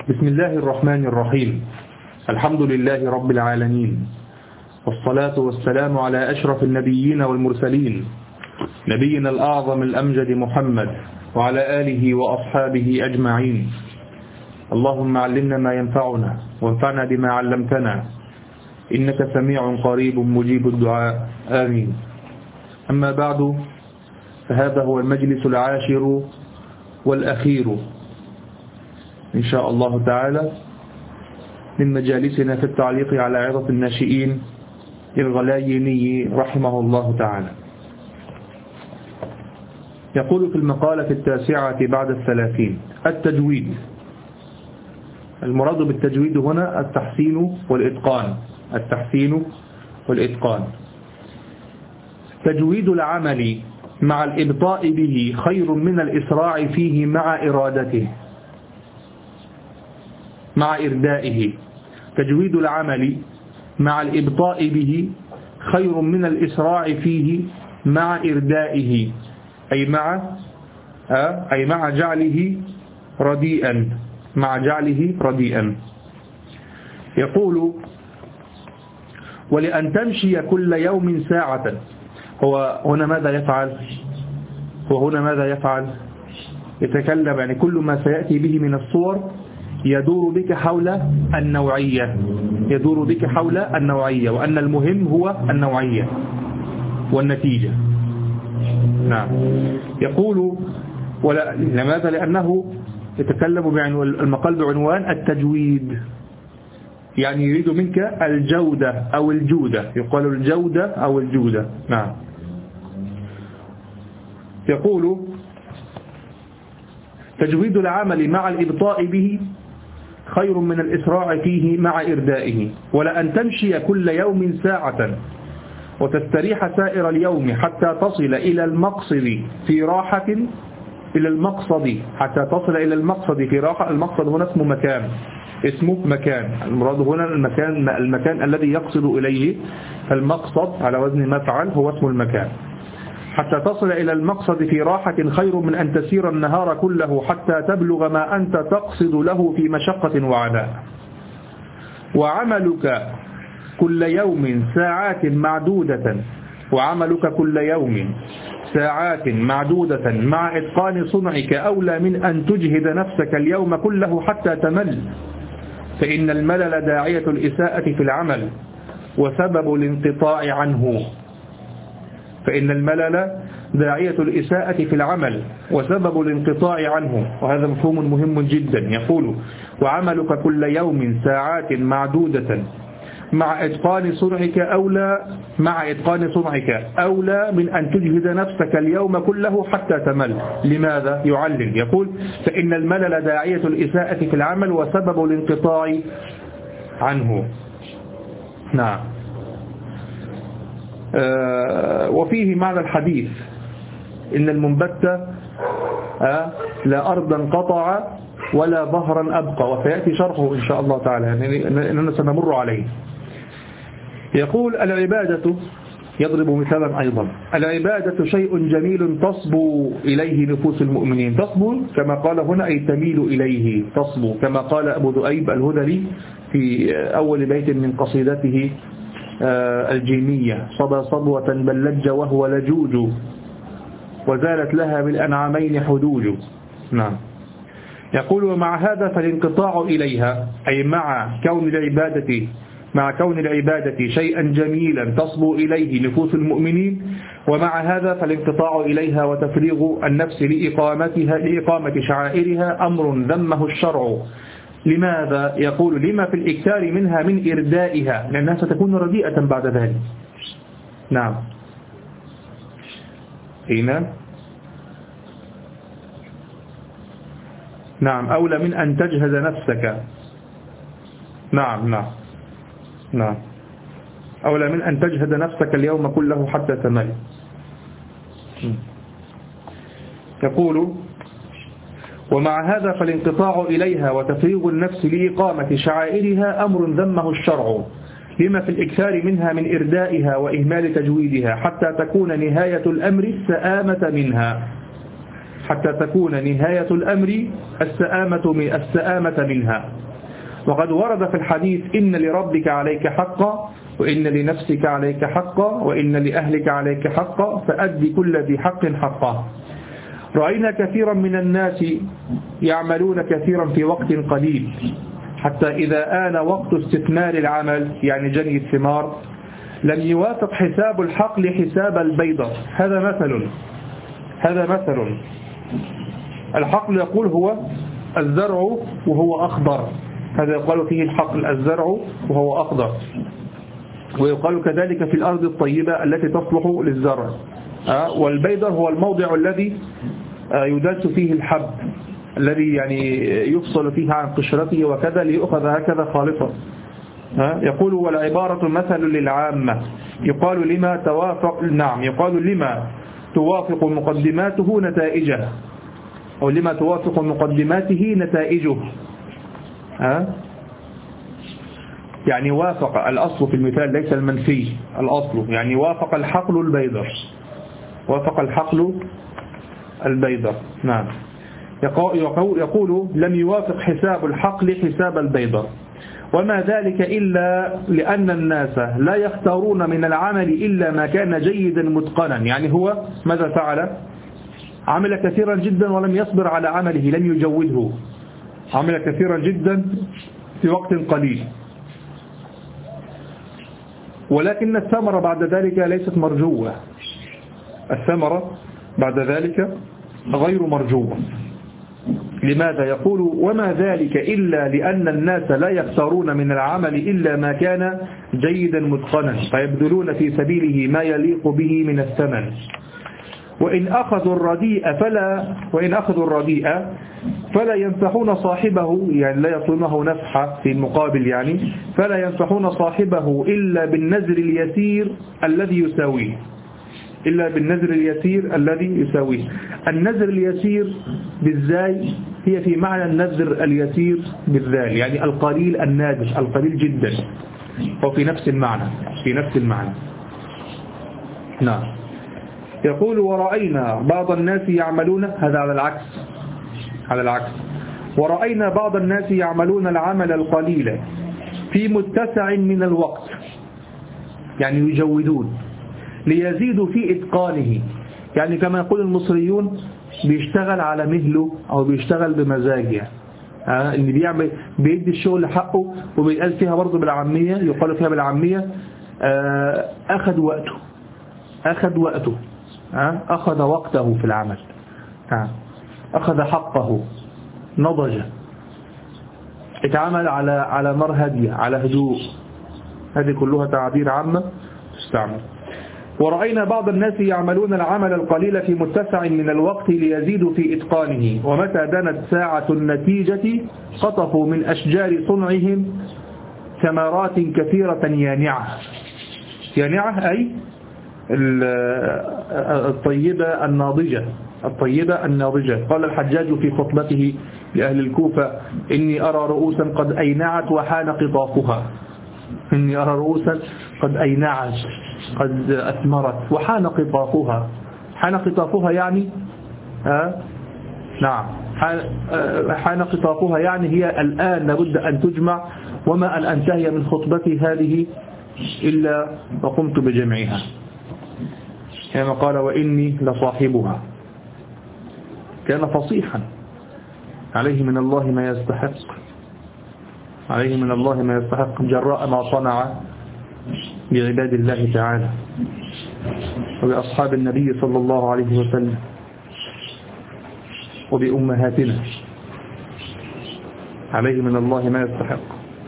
بسم الله الرحمن الرحيم. الحمد لله رب العالمين، والصلاة والسلام على أشرف النبيين والمرسلين، نبينا الأعظم الأمجد محمد وعلى آله وأصحابه أجمعين. اللهم علمنا ما ينفعنا وانفعنا بما علمتنا، إنك سميع قريب مجيب الدعاء، آمين. أما بعد، فهذا هو المجلس العاشر والأخير إن شاء الله تعالى من مجالسنا في التعليق على عظة الناشئين الغلايني رحمه الله تعالى. يقول في المقالة 9 بعد 30: التجويد. المراد بالتجويد هنا التحسين والإتقان. التحسين والإتقان. تجويد العمل مع الإبطاء به خير من الإسراع فيه مع إرادته، مع إردائه. تجويد العمل مع الإبطاء به خير من الإسراع فيه مع إردائه، أي مع جعله رديئا، مع جعله رديئا. يقول: ولأن تمشي كل يوم ساعة. هو هنا ماذا يفعل؟ يتكلم يعني كل ما سيأتي به من الصور يدور بك حول النوعية، وأن المهم هو النوعية والنتيجة. نعم. يقول: لماذا؟ لأنه يتكلم المقال بعنوان التجويد، يعني يريد منك الجودة أو الجودة، يقال الجودة أو الجودة. نعم. يقول: تجويد العمل مع الإبطاء به خير من الإسراع فيه مع إردائه. ولأن تمشي كل يوم ساعة وتستريح سائر اليوم حتى تصل إلى المقصد في راحة، حتى تصل إلى المقصد في راحة. المقصد هنا اسمه مكان. المراد هنا المكان الذي يقصد إليه. فالمقصد على وزن مفعل هو اسم المكان. حتى تصل إلى المقصد في راحة خير من أن تسير النهار كله حتى تبلغ ما أنت تقصد له في مشقة وعناء. وعملك كل يوم ساعات معدودة مع إتقان صنعك أولى من أن تجهد نفسك اليوم كله حتى تمل، فإن الملل داعية الإساءة في العمل وسبب الانقطاع عنه. وهذا مفهوم مهم جدا. يقول: وعملك كل يوم ساعات معدودة مع إتقان صنعك أولى من أن تجهد نفسك اليوم كله حتى تمل. لماذا؟ يعلل. يقول: فإن الملل داعية الإساءة في العمل وسبب الانقطاع عنه. نعم. وفيه معنى الحديث: إن المنبت لا أرضا قطع ولا ظهرا أبقى. وسيأتي شرحه إن شاء الله تعالى، يعني إننا سنمر عليه. يقول: العبادة، يضرب مثالا أيضا: العبادة شيء جميل تصبو إليه نفوس المؤمنين. تصبو كما قال هنا أي تميل إليه. تصبو كما قال أبو ذؤيب الهذلي في أول بيت من قصيدته الجيمية: صبا صبوة بل لج وهو لجوج وزالت لها بالأنعامين حدوج. نعم. يقول: ومع هذا فالانقطاع إليها، أي مع كون العبادة شيئا جميلا تصبو إليه نفوس المؤمنين، ومع هذا فالانقطاع إليها وتفريغ النفس لإقامة شعائرها أمر ذمه الشرع. لماذا؟ يقول: لما في الإكثار منها من إردائها، لأنها ستكون رديئة بعد ذلك. نعم. هنا نعم. أولى من أن تجهد نفسك. نعم. أولى من أن تجهد نفسك اليوم كله حتى تمل. يقول: ومع هذا فالانقطاع إليها وتفريغ النفس لإقامة شعائرها أمر ذمه الشرع، لما في الإكثار منها من إردائها وإهمال تجويدها، حتى تكون نهاية الأمر السآمة منها. حتى تكون نهاية الأمر السآمة منها. وقد ورد في الحديث إن لربك عليك حقا، وإن لنفسك عليك حقا، وإن لأهلك عليك حقا، فأد كل ذي حق حقا. رأينا كثيرا من الناس يعملون كثيرا في وقت قليل، حتى إذا آن وقت استثمار العمل يعني جني الثمار لم يوافق حساب الحقل حساب البيضة. هذا مثل. الحقل يقول هو الزرع وهو أخضر، هذا يقال فيه الحقل الزرع وهو أخضر. ويقال كذلك في الأرض الطيبة التي تصلح للزرع. والبيضة هو الموضع الذي يدس فيه الحب، الذي يعني يفصل فيه عن قشرته وكذا ليؤخذ هكذا خالصا. يقول والعبارة مثل للعامة، يقال لما توافق مقدماته نتائجه، أو لما توافق مقدماته نتائجه. يعني وافق الأصل في المثال ليس المنفي، الأصل يعني وافق الحقل البيضة. نعم. يقول لم يوافق حساب الحقل حساب البيضة، وما ذلك إلا لأن الناس لا يختارون من العمل إلا ما كان جيدا متقنا. يعني هو ماذا فعل؟ عمل كثيرا جدا ولم يصبر على عمله، لم يجوده، عمل كثيرا جدا في وقت قليل، ولكن الثمرة بعد ذلك ليست مرجوة، الثمرة بعد ذلك غير مرجوة. لماذا؟ يقول وما ذلك إلا لأن الناس لا يختارون من العمل إلا ما كان جيدا متقنا، فيبذلون في سبيله ما يليق به من الثمن. وإن أخذوا الرديء فلا ينفحون صاحبه، يعني لا يطلونه نفحة في المقابل، يعني فلا ينفحون صاحبه إلا بالنذر اليسير الذي يساويه، النذر اليسير بالزاي هي في معنى النذر اليسير بالذال، يعني القليل النادر، القليل جدا، وفي نفس المعنى. نعم. يقول ورأينا بعض الناس يعملون، هذا على العكس، ورأينا بعض الناس يعملون العمل القليل في متسع من الوقت، يعني يجودون ليزيدوا في إتقانه، يعني كما يقول المصريون بيشتغل على مهله أو بيشتغل بمزاجه، اللي بيدي الشغل حقه، وبيقال فيها برضه بالعامية، يقال فيها بالعامية أخذ وقته، أخذ وقته في العمل، أخذ حقه، نضج، اتعامل على نار هادية، على هدوء. هذه كلها تعابير عامة تستعمل. ورأينا بعض الناس يعملون العمل القليل في متسع من الوقت ليزيدوا في إتقانه، ومتى دنت ساعة النتيجة قطفوا من أشجار صنعهم ثمرات كثيرة يانعة أي الطيبة الناضجة. قال الحجاج في خطبته لأهل الكوفة إني أرى رؤوسا قد أينعت وحان قطافها، قد أثمرت وحان قطافها. حان قطافها يعني نعم، حان قطافها يعني هي الآن لابد أن تجمع، وما أن أنتهي من خطبتي هذه إلا وقمت بجمعها، كما قال وإني لصاحبها. كان فصيحا، عليه من الله ما يستحق جراء ما صنع بعباد الله تعالى وبأصحاب النبي صلى الله عليه وسلم وبأمهاتنا، عليه من الله ما يستحق.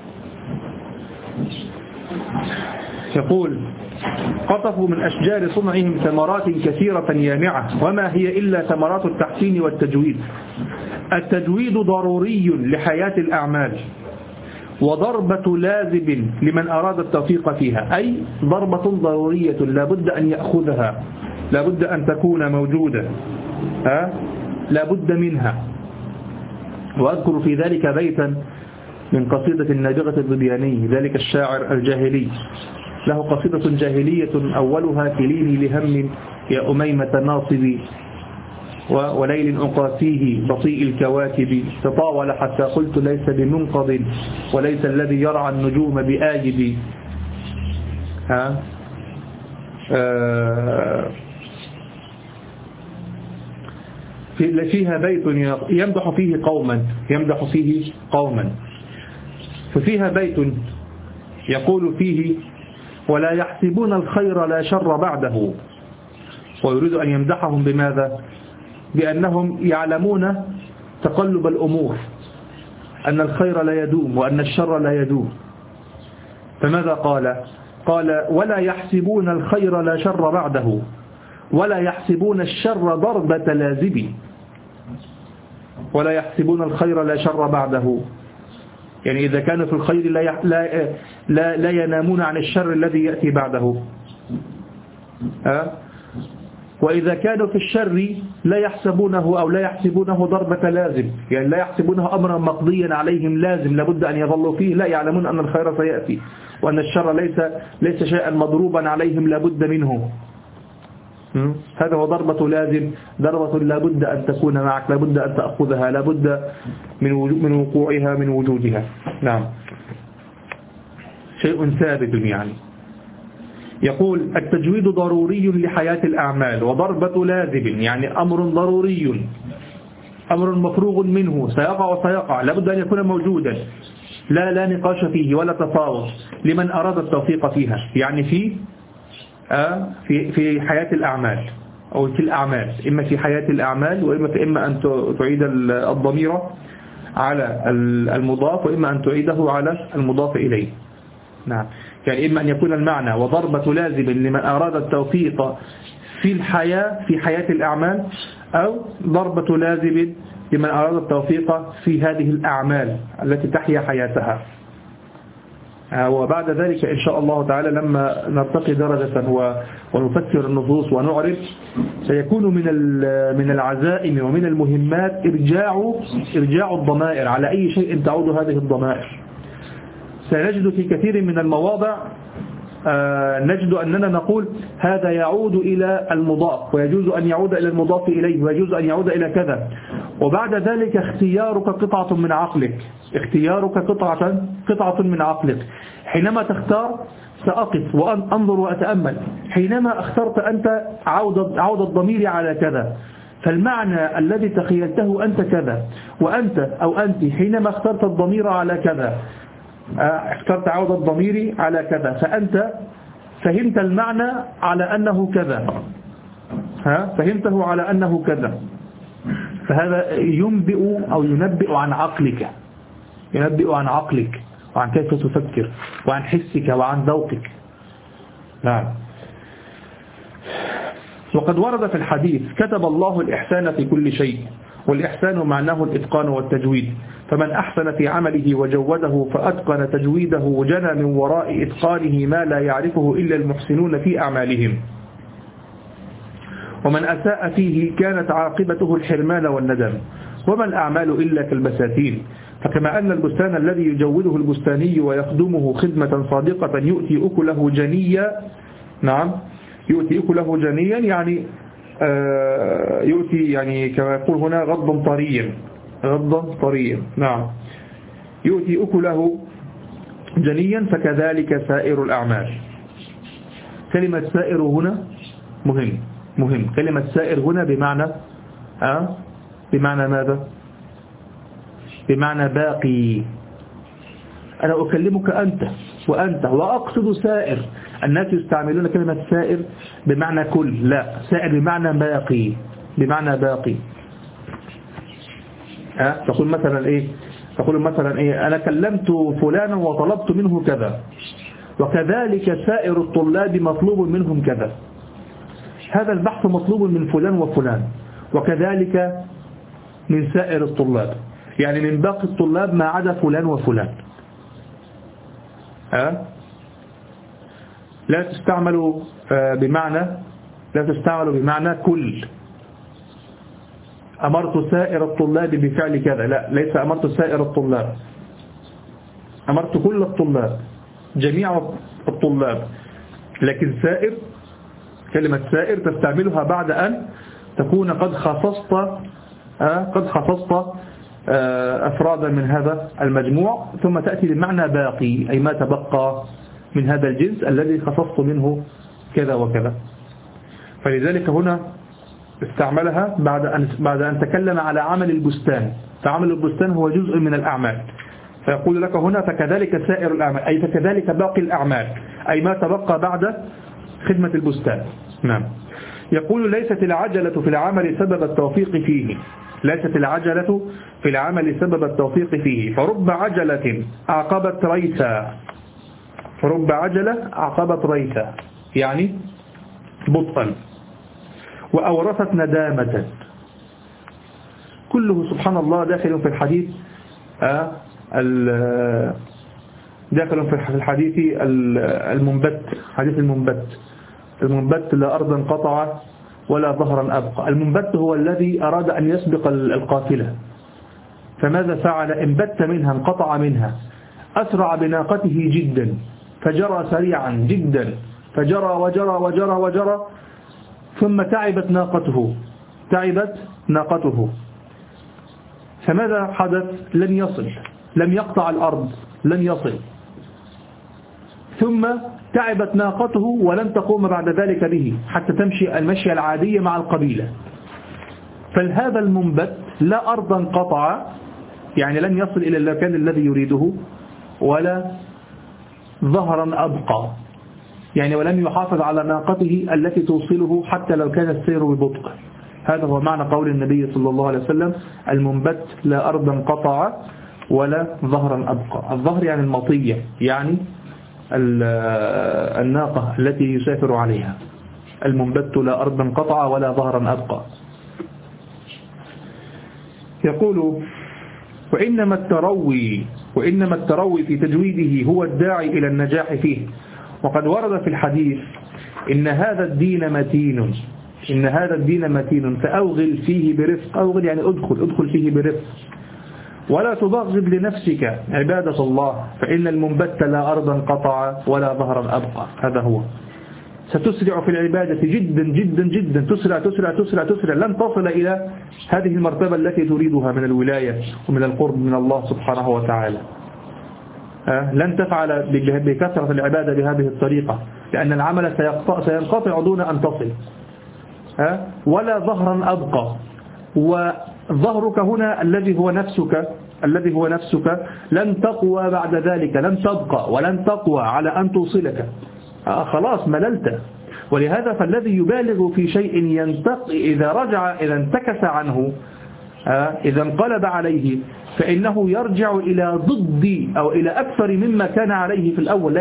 يقول قطفوا من أشجار صنعهم ثمرات كثيرة يانعة، وما هي إلا ثمرات التحسين والتجويد. التجويد ضروري لحياة الأعمال، وضربة لازم لمن أراد التوفيق فيها، أي ضربة ضرورية لابد أن يأخذها، لابد أن تكون موجودة، لابد منها. وأذكر في ذلك بيتا من قصيدة النابغة الظبياني، ذلك الشاعر الجاهلي، له قصيدة جاهلية أولها كليني لهم يا أميمة ناصبي، وليل أقاسيه بطيء الكواكب تطاول حتى قلت ليس بمنقض وليس الذي يرعى النجوم بآجب. فيها بيت يمدح فيه قوما ففيها بيت يقول فيه ولا يحسبون الخير لا شر بعده، ويريد أن يمدحهم بماذا؟ بأنهم يعلمون تقلب الأمور، أن الخير لا يدوم وأن الشر لا يدوم. فماذا قال ولا يحسبون الخير لا شر بعده ولا يحسبون الشر ضربة لازب. ولا يحسبون الخير لا شر بعده، يعني إذا كانوا في الخير لا ينامون عن الشر الذي يأتي بعده. وإذا كانوا في الشر لا يحسبونه ضربة لازم، يعني لا يحسبونه أمرا مقضيا عليهم لازم لابد أن يظلوا فيه، لا يعلمون أن الخير سيأتي وأن الشر ليس شيئا مضروبا عليهم لابد منه. هذا هو ضربة لازم، ضربة لابد أن تكون معك، لابد أن تأخذها، لابد من وقوعها، من وجودها. نعم، شيء ثابت. يعني يقول التجويد ضروري لحياة الأعمال، وضربة لازم يعني أمر ضروري، أمر مفروغ منه، سيقع لابد أن يكون موجودا، لا نقاش فيه ولا تفاوض لمن أراد التوفيق فيها، يعني في حياة الأعمال أو في الأعمال، إما في حياة الأعمال وإما أن تعيد الضمير على المضاف وإما أن تعيده على المضاف إليه. نعم، يعني إما أن يكون المعنى وضربة لازم لمن أراد التوفيق في حياة الأعمال، أو ضربة لازم لمن أراد التوفيق في هذه الأعمال التي تحيا حياتها. وبعد ذلك إن شاء الله تعالى لما نرتقي درجة ونفسر النصوص ونعرف، سيكون من العزائم ومن المهمات إرجاع الضمائر على أي شيء تعود هذه الضمائر. سنجد في كثير من المواضع نجد أننا نقول هذا يعود إلى المضاف، ويجوز أن يعود إلى المضاف إليه، ويجوز أن يعود إلى كذا، وبعد ذلك اختيارك قطعة من عقلك، قطعة من عقلك. حينما تختار سأقف وأنظر وأتأمل، حينما اخترت أنت عود الضمير على كذا، فالمعنى الذي تخيلته أنت كذا، وأنت أو أنت حينما اخترت الضمير على كذا، اخترت عود الضمير على كذا، فأنت فهمت المعنى على أنه كذا، فهمته على أنه كذا، فهذا ينبئ عن عقلك، وعن كيف تفكر وعن حسك وعن ذوقك. نعم. وقد ورد في الحديث كتب الله الإحسان في كل شيء، والإحسان معناه الإتقان والتجويد، فمن أحسن في عمله وجوده فأتقن تجويده جنى من وراء إتقانه ما لا يعرفه إلا المحسنون في أعمالهم، ومن أساء فيه كانت عاقبته الحرمان والندم، وما الأعمال إلا كالبساتين. فكما أن البستان الذي يجوده البستاني ويخدمه خدمة صادقة يؤتي أكله جنيا، نعم، يؤتي أكله جنيا يعني يؤتي يعني كما يقول هنا غضا طريا، نعم، يؤتي أكله جنيا، فكذلك سائر الأعمال. كلمة سائر هنا مهم. كلمة سائر هنا بمعنى ماذا؟ بمعنى باقي. أنا أكلمك أنت وأنت، وأقصد سائر. الناس يستعملون كلمة سائر بمعنى كل، لا، سائر بمعنى باقي. تقول مثلا إيه؟ أنا كلمت فلانا وطلبت منه كذا، وكذلك سائر الطلاب مطلوب منهم كذا. هذا البحث مطلوب من فلان وفلان، وكذلك من سائر الطلاب، يعني من باقي الطلاب ما عدا فلان وفلان. لا تستعمل بمعنى كل. أمرت سائر الطلاب بفعل كذا، لا، ليس أمرت سائر الطلاب، أمرت كل الطلاب، جميع الطلاب. لكن سائر، كلمة سائر تستعملها بعد أن تكون قد خصصت أفرادا من هذا المجموع، ثم تأتي بمعنى باقي، أي ما تبقى من هذا الجنس الذي خصصت منه كذا وكذا. فلذلك هنا استعملها بعد أن تكلم على عمل البستان، فعمل البستان هو جزء من الأعمال، فيقول لك هنا فكذلك سائر الأعمال، أي فكذلك باقي الأعمال، أي ما تبقى بعد خدمة البستان. نعم. يقول ليست العجلة في العمل سبب التوفيق فيه، ليست العجلة في العمل سبب التوفيق فيه، فرب عجلة أعقبت ريثا، فرب عجلة أعقبت ريثا يعني بطئا، وأورثت ندامة. كله سبحان الله داخل في الحديث، داخل في الحديث المنبت، حديث المنبت لا أرضا قطع ولا ظهرا أبقى. المنبت هو الذي أراد أن يسبق القافلة، فماذا فعل؟ انبت منها، انقطع منها، أسرع بناقته جدا، فجرى سريعا جدا، فجرى وجرى وجرى وجرى، ثم تعبت ناقته، فماذا حدث؟ لن يصل، لم يقطع الأرض، لن يصل، ثم تعبت ناقته ولن تقوم بعد ذلك به حتى تمشي المشي العادية مع القبيلة. فهذا المنبت لا أرضا قطع، يعني لن يصل إلى المكان الذي يريده، ولا ظهرا أبقى، يعني ولم يحافظ على ناقته التي توصله حتى لو كان السير ببطء. هذا هو معنى قول النبي صلى الله عليه وسلم المنبت لا أرضا قطع ولا ظهرا أبقى. الظهر يعني المطية، يعني الناقة التي يسافر عليها. المنبت لا أرضا قطع ولا ظهرا أبقى. يقول وإنما التروي في تجويده هو الداعي إلى النجاح فيه، وقد ورد في الحديث إن هذا الدين متين فأوغل فيه برفق. أوغل يعني ادخل فيه برفق، ولا تبغض لنفسك عبادة الله، فإن المنبت لا أرضا قطع ولا ظهرا أبقى. هذا هو، ستسرع في العبادة جدا جدا جدا، تسرع تسرع تسرع تسرع، لن تصل إلى هذه المرتبة التي تريدها من الولاية ومن القرب من الله سبحانه وتعالى. لن تفعل بكثرة العبادة بهذه الطريقة، لأن العمل سينقطع دون أن تصل. ولا ظهرا أبقى، وظهرك هنا الذي هو نفسك لن تقوى بعد ذلك، لن تبقى ولن تقوى على أن توصلك، خلاص مللت. ولهذا فالذي يبالغ في شيء إذا انتكس عنه، إذا انقلب عليه، فإنه يرجع إلى ضد أو إلى أكثر مما كان عليه في الأول، لا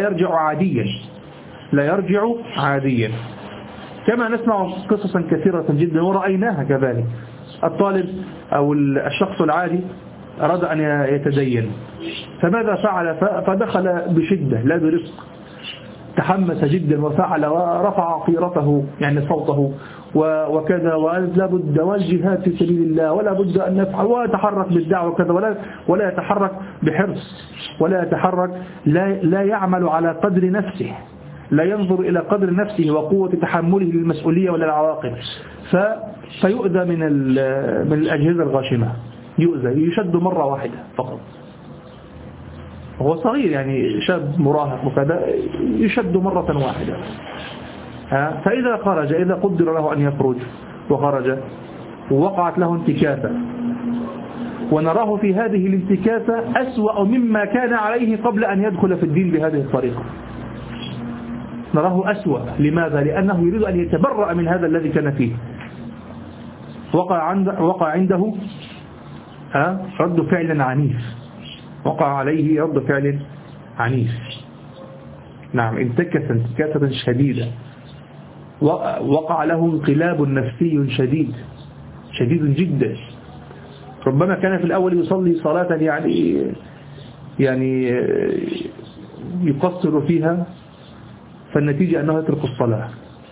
يرجع عاديا. كما نسمع قصصا كثيرة جدا ورأيناها كذلك. الطالب أو الشخص العادي أراد أن يتدين، فماذا فعل؟ فدخل بشدة لا برفق، تحمس جدا وفعل ورفع قيرته يعني صوته وكذا، ولا بد والجهاد في سبيل الله ولا بد أن نفعل، ويتحرك بالدعوة وكذا، ولا يتحرك بحرص، ولا يتحرك، لا يعمل على قدر نفسه، لا ينظر إلى قدر نفسه وقوة تحمله للمسؤولية ولا العواقب، فيؤذى من الأجهزة الغاشمة، يشد مرة واحدة فقط، هو صغير يعني شاب مراهق وكذا، يشد مرة واحدة. فإذا خرج، إذا قدر له أن يخرج وخرج ووقعت له انتكاسة، ونراه في هذه الانتكاسة أسوأ مما كان عليه قبل أن يدخل في الدين بهذه الطريقة، نراه أسوأ. لماذا؟ لأنه يريد أن يتبرأ من هذا الذي كان فيه. وقع عنده رد فعل عنيف، وقع عليه رد فعل عنيف. نعم، انتكس انتكاسة شديدة، وقع له انقلاب نفسي شديد جدا. ربما كان في الأول يصلي صلاة يعني يقصر فيها، فالنتيجة أنه يترك الصلاة.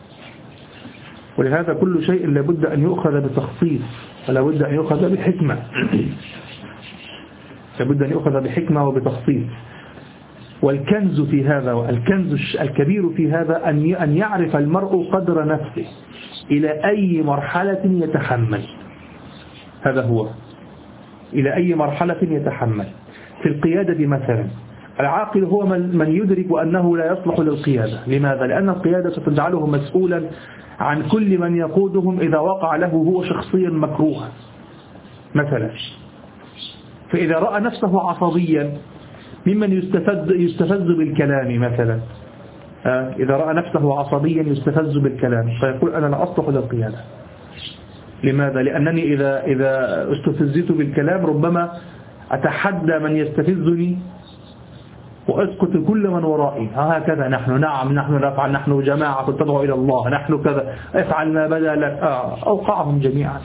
ولهذا كل شيء لابد أن يؤخذ بتخصيص، ولابد أن يؤخذ بحكمة، لابد أن يؤخذ بحكمة وبتخصيص. والكنز في هذا والكنز الكبير في هذا أن يعرف المرء قدر نفسه إلى أي مرحلة يتحمل. هذا هو، إلى أي مرحلة يتحمل. في القيادة مثلا العاقل هو من يدرك أنه لا يصلح للقيادة. لماذا؟ لأن القيادة ستجعله مسؤولا عن كل من يقودهم إذا وقع له هو شخصيا مكروها مثلا. فإذا رأى نفسه عصبيا ممن يستفز بالكلام مثلا، إذا رأى نفسه عصبيا يستفز بالكلام فيقول أنا لا أصلح للقيادة. لماذا؟ لأنني إذا استفزت بالكلام ربما أتحدى من يستفزني وأسقط كل من ورائي. هكذا نحن، نعم نحن نفعل، نحن جماعة تدعو إلى الله، نحن كذا، افعل ما بدا لك. أوقعهم جميعا.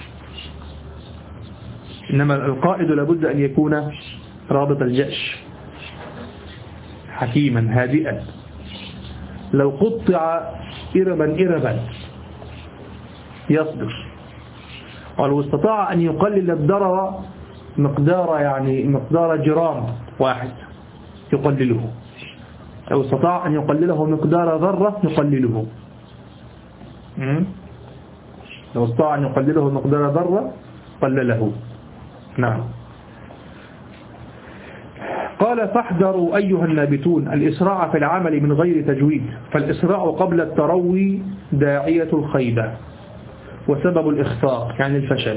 إنما القائد لابد أن يكون رابط الجأش، حكيما هادئا. لو قطع إربا يصبر، ولو استطاع أن يقلل الضرر مقدار جرام واحد يقلله، لو استطاع أن يقلله مقدار ذرة يقلله، لو استطاع أن يقلله مقدار ذرة قلله. نعم. قال فاحذروا أيها النابتون الإسراع في العمل من غير تجويد، فالإسراع قبل التروي داعية الخيبة وسبب الإخفاق يعني الفشل،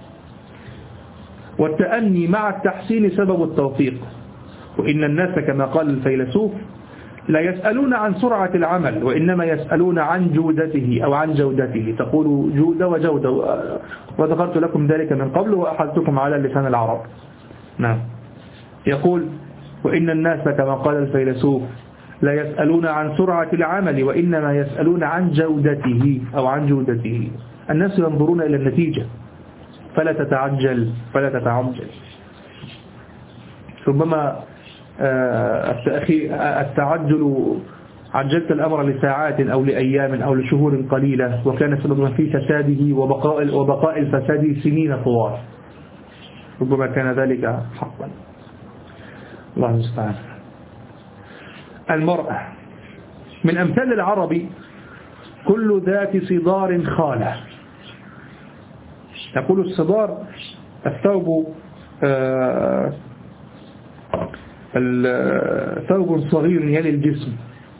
والتأني مع التحسين سبب التوفيق. وإن الناس كما قال الفيلسوف لا يسألون عن سرعة العمل وإنما يسألون عن جودته أو عن جودته. تقول جودة وجودة، وذكرت لكم ذلك من قبل وأحدتكم على لسان العرب. نعم. يقول وإن الناس كما قال الفيلسوف لا يسألون عن سرعة العمل وإنما يسألون عن جودته أو عن جودته. الناس ينظرون إلى النتيجة فلا تتعجل. ربما التعجل عجلت الأمر لساعات أو لأيام أو لشهور قليلة وكان سببا في فساده وبقاء الفساد سنين طوال. ربما كان ذلك حقا. الله المستعان. المرأة من أمثال العرب كل ذات صدار خالة. يقول الصدار ثوب صغير يلي الجسم،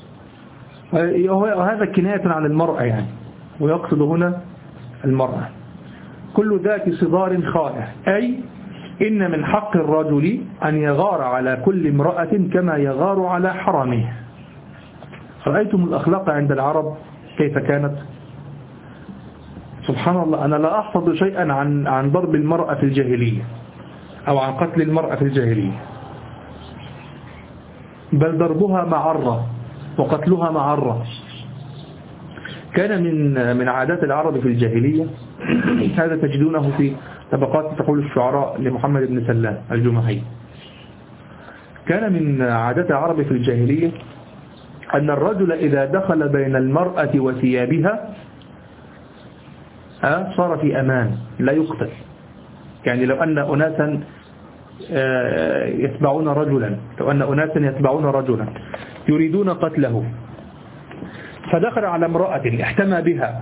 وهذا كناية عن المرأة يعني، ويقصد هنا المرأة. كل ذات صدار خالة أي إن من حق الرجل أن يغار على كل امرأة كما يغار على حرمه. رأيتم الأخلاق عند العرب كيف كانت؟ سبحان الله. أنا لا أحفظ شيئا عن ضرب المرأة في الجاهلية أو عن قتل المرأة في الجاهلية، بل ضربها معرة وقتلها معرة. كان من عادات العرب في الجاهلية، هذا تجدونه في طبقات تقول الشعراء لمحمد بن سلام الجمحي. كان من عادات العرب في الجاهلية أن الرجل إذا دخل بين المرأة وثيابها صار في أمان لا يقتل. يعني لو أن أناسا يتبعون رجلا يريدون قتله فدخل على امرأة احتمى بها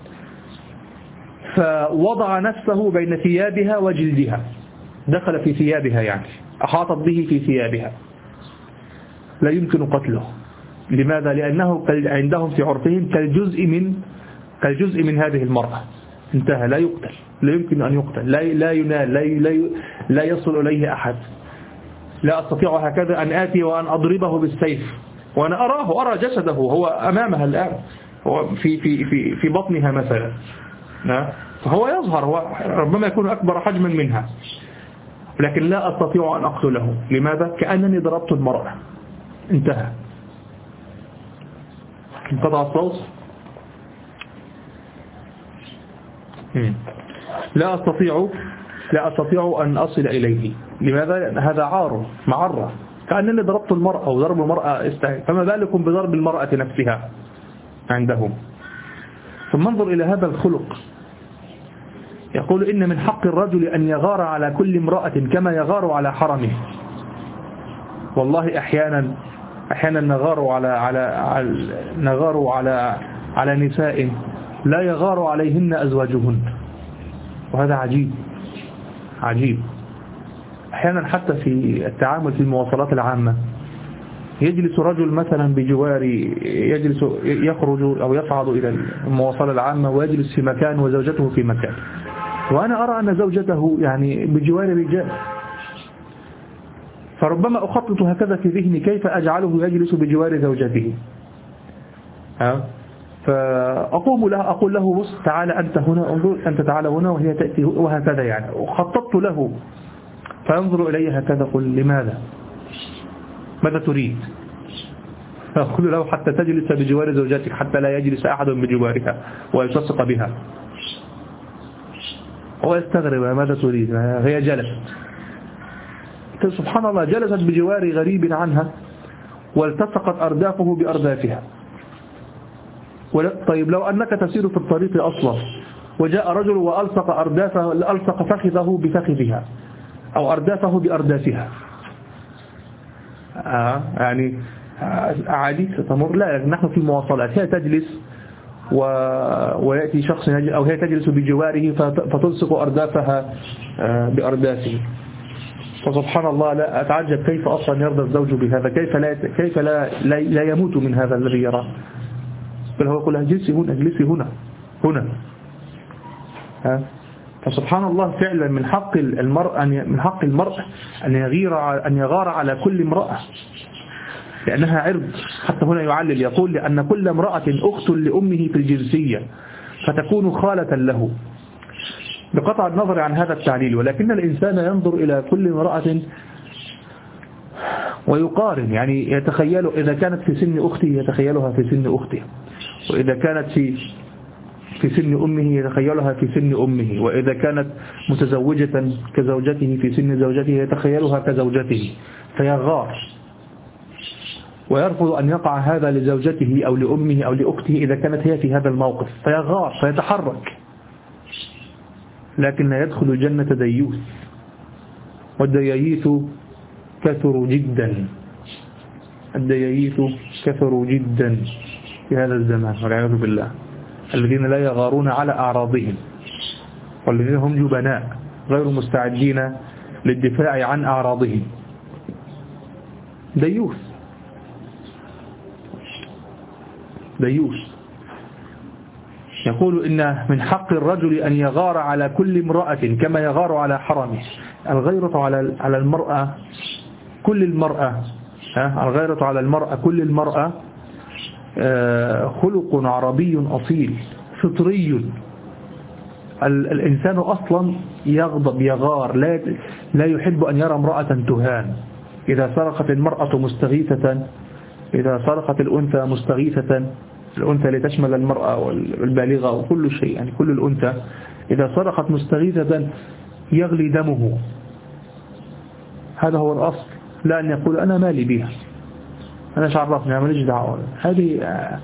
فوضع نفسه بين ثيابها وجلدها، دخل في ثيابها يعني أحاطت به في ثيابها، لا يمكن قتله. لماذا؟ لأنه عندهم في عرفهم كالجزء من هذه المرأة. انتهى، لا يقتل، لا يمكن أن يقتل، لا ينال، لا يصل إليه أحد. لا أستطيع هكذا أن آتي وأن أضربه بالسيف وأنا أرى جسده هو أمامها الآن، هو في بطنها مثلا، فهو يظهر، هو ربما يكون أكبر حجما منها، لكن لا أستطيع أن أقتله. لماذا؟ كأنني ضربت المرأة. انتهى، انقطع الصوت. لا أستطيع أن أصل إليه. لماذا؟ لأن هذا معرة، كأنني ضربت المرأة وضرب المرأة استهل، فما بالكم بضرب المرأة نفسها عندهم. ثم انظر إلى هذا الخلق. يقول إن من حق الرجل أن يغار على كل امرأة كما يغار على حرمه. والله أحيانا أحيانا نغار على نساء لا يغار عليهن أزواجهن، وهذا عجيب. أحيانا حتى في التعامل في المواصلات العامة يجلس رجل مثلا بجواري، يخرج أو يصعد إلى المواصلة العامة ويجلس في مكان وزوجته في مكان، وأنا أرى أن زوجته يعني بجوار رجال، فربما أخطط هكذا في ذهني كيف أجعله يجلس بجوار زوجته. فأقوم له أقول له بص تعال أنت هنا، انظر أنت تعال هنا وهي تأتي، وهكذا يعني. وخططت له فينظر إلي هكذا، قل لماذا؟ ماذا تريد؟ فأقول له حتى تجلس بجوار زوجتك، حتى لا يجلس أحد بجوارها ويلتصق بها. هو يستغرب، ماذا تريد؟ هي جلست، سبحان الله، جلست بجوار غريب عنها والتصقت أردافه بأردافها. طيب لو أنك تسير في الطريق أصلا وجاء رجل وألصق فخذه بفخذها أو أردافه بأردافها، يعني عادي ستمر؟ لا، نحن في مواصلات، هي تجلس ويأتي شخص أو هي تجلس بجواره فتلصق أردافها بأردافه. فسبحان الله، لا أتعجب كيف أصلا يرضى الزوج بهذا، كيف لا يموت من هذا الذي يراه. بل هو يقول اجلسي هنا، اجلسي هنا. فسبحان الله، فعلا من حق المرء أن يغار على كل امرأة، لأنها عرض. حتى هنا يعلل يقول لأن كل امرأة أخت لأمه في الجنسية فتكون خالة له، بقطع النظر عن هذا التعليل. ولكن الإنسان ينظر إلى كل امرأة ويقارن، يعني يتخيل إذا كانت في سن أخته يتخيلها في سن أخته، وإذا كانت في سن أمه يتخيلها في سن أمه، وإذا كانت متزوجة كزوجته في سن زوجته يتخيلها كزوجته، فيغار ويرفض أن يقع هذا لزوجته أو لأمه أو لأخته إذا كانت هي في هذا الموقف، فيغار فيتحرك. لكن لا يدخل الجنة ديوث، والدياييث كثروا جدا في هذا الزمان والعياذ بالله، الذين لا يغارون على أعراضهم، والذين هم جبناء غير مستعدين للدفاع عن أعراضهم. ديوث يقول إن من حق الرجل أن يغار على كل امرأة كما يغار على حرمه. الغيرة على المرأة كل المرأة، الغيرة على المرأة كل المرأة خلق عربي أصيل فطري. الإنسان أصلا يغضب يغار، لا يحب أن يرى امرأة تهان. إذا صرخت المرأة مستغيثة، إذا صرخت الأنثى مستغيثة، الأنثى لتشمل المرأة والبالغة وكل شيء، يعني كل الأنثى إذا صرخت مستغيثة يغلي دمه. هذا هو الأصل، لا أن يقول أنا مالي بها، أنا شعرفني، أنا ماليش دعوة. هذه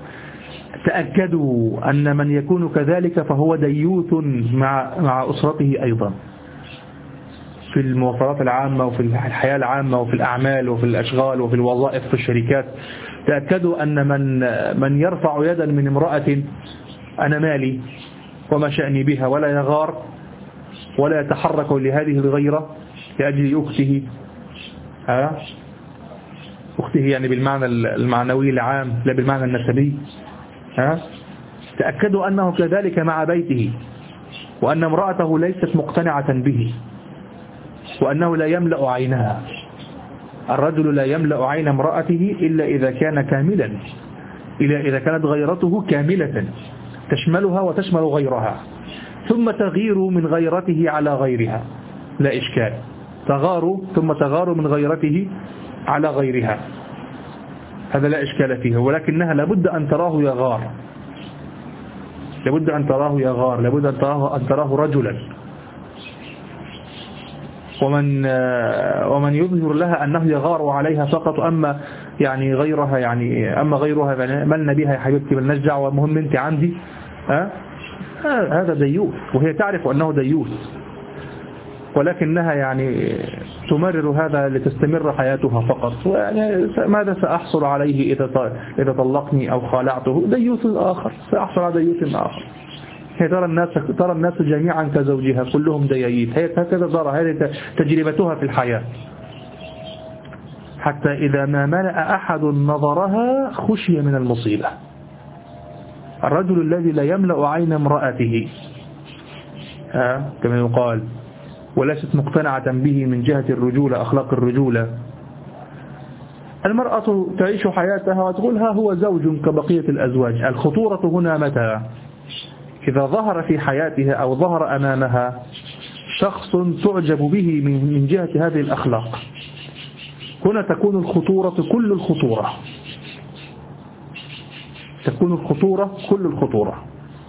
تأكدوا أن من يكون كذلك فهو ديوث مع أسرته أيضا، في المواصلات العامة وفي الحياة العامة وفي الأعمال وفي الأشغال وفي الوظائف في الشركات. تأكدوا أن من يرفع يدا من امرأة أنا مالي وما شأني بها، ولا يغار ولا يتحرك لهذه الغيرة لأجل أخته، أخته يعني بالمعنى المعنوي العام لا بالمعنى النسبي. تأكدوا أنه كذلك مع بيته، وأن امرأته ليست مقتنعة به، وأنه لا يملأ عينها. الرجل لا يملأ عين امرأته إلا إذا كان كاملا، إلا إذا كانت غيرته كاملة تشملها وتشمل غيرها، ثم تغير من غيرته على غيرها، لا إشكال. تغار ثم تغار من غيرته على غيرها، هذا لا إشكال فيه. ولكنها لابد أن تراه يغار، لابد أن تراه رجلا. ومن يظهر لها أنه يغار عليها فقط، أما غيرها ملنا بها يا حبيبتي ملناش دعوة، المهم أنت عندي، هذا ديوث، وهي تعرف أنه ديوث. ولكنها يعني تمرر هذا لتستمر حياتها فقط. يعني ماذا سأحصل عليه إذا طلقني أو خالعته؟ ديوث آخر، سأحصل على ديوث آخر. هي ترى الناس جميعا كزوجها كلهم دياييث، هي هكذا ترى، هذه تجربتها في الحياة. حتى إذا ما ملأ أحد نظرها خشي من المصيبة. الرجل الذي لا يملأ عين امرأته كما يقال، وليست مقتنعة به من جهة الرجولة، أخلاق الرجولة. المرأة تعيش حياتها وتقول ها هو زوج كبقية الأزواج. الخطورة هنا متى؟ إذا ظهر في حياتها أو ظهر أمامها شخص تعجب به من جهة هذه الأخلاق، هنا تكون الخطورة كل الخطورة، تكون الخطورة كل الخطورة.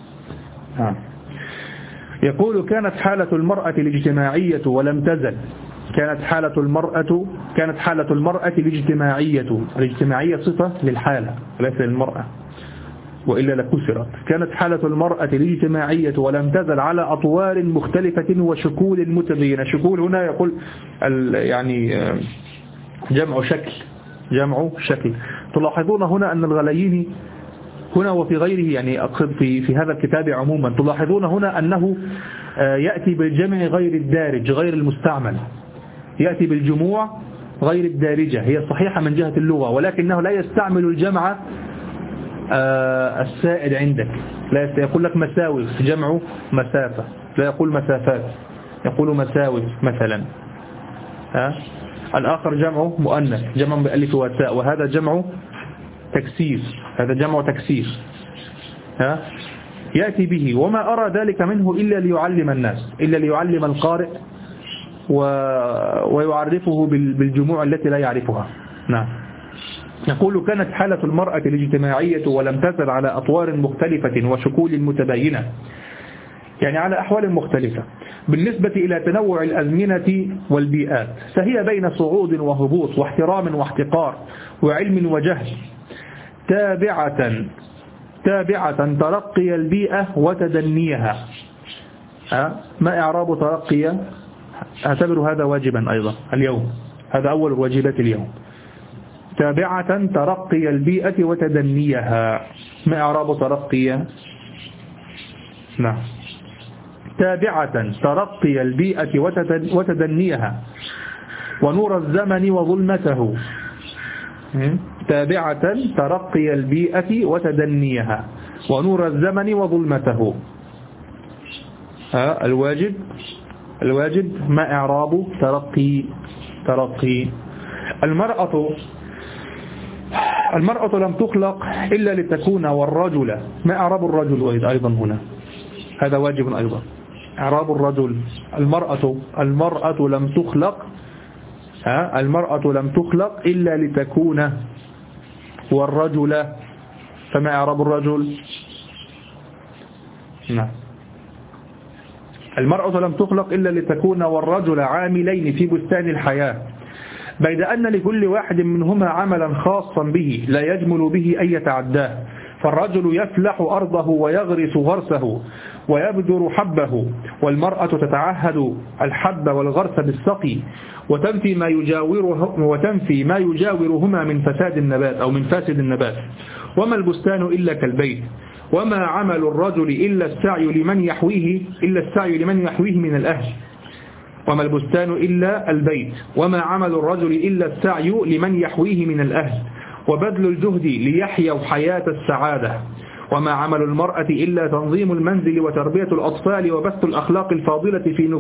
يقول كانت حالة المرأة الاجتماعية ولم تزل. كانت حالة المرأة الاجتماعية صفة للحالة وليس للمرأة، وإلا لكسرت. كانت حالة المرأة الاجتماعية ولم تزل على أطوار مختلفة وشكول متبينة. شكول هنا يقول يعني جمع شكل. تلاحظون هنا أن الغلييني هنا وفي غيره، يعني أقصد في هذا الكتاب عموما، تلاحظون هنا أنه يأتي بالجمع غير الدارج غير المستعمل، يأتي بالجموع غير الدارجة. هي صحيحة من جهة اللغة، ولكنه لا يستعمل الجمع السائد عندك. لا يقول لك مساوي جمع مسافة، لا يقول مسافات، يقول مساوي مثلا. الآخر جمع مؤنث، جمع بألف وتاء، وهذا جمع تكسير، هذا جمع تكسير. يأتي به، وما أرى ذلك منه إلا ليعلم الناس، إلا ليعلم القارئ ويعرفه بالجموع التي لا يعرفها. نعم. نقول كانت حالة المرأة الاجتماعية ولم تزل على أطوار مختلفة وشكول متباينة، يعني على أحوال مختلفة بالنسبة إلى تنوع الأزمنة والبيئات، فهي بين صعود وهبوط واحترام واحتقار وعلم وجهل، تابعة ترقي البيئة وتدنيها. ما إعراب ترقي؟ أعتبر هذا واجبا أيضا اليوم، هذا أول واجبات اليوم. تابعة ترقي البيئة وتدنيها، ما إعراب ترقي؟ نعم، تابعة ترقي البيئة وتدنيها ونور الزمن وظلمته. تابعة ترقي البيئة وتدنيها ونور الزمن وظلمته. الواجب ما إعراب ترقي؟ المرأة لم تخلق إلا لتكون، والرجل ما إعراب الرجل أيضا هنا؟ هذا واجب أيضا. إعراب الرجل، المرأة لم تخلق إلا لتكون، والرجل فما إعراب الرجل؟ نعم. المرأة لم تخلق إلا لتكون والرجل عاملين في بستان الحياة، بيد أن لكل واحد منهما عملا خاصا به لا يجمل به أن يتعداه. فالرجل يفلح أرضه ويغرس غرسه ويبذر حبه، والمرأة تتعهد الحب والغرس بالسقي وتنفي ما يجاورهما من فساد النبات أو من فاسد النبات. وما البستان إلا كالبيت، وما عمل الرجل إلا السعي لمن يحويه من الأهل. وما البستان إلا البيت، وما عمل الرجل إلا السعي لمن يحويه من الأهل وبذل الجهد ليحيوا حياة السعادة. وما عمل المرأة إلا تنظيم المنزل وتربية الأطفال وبث الأخلاق الفاضلة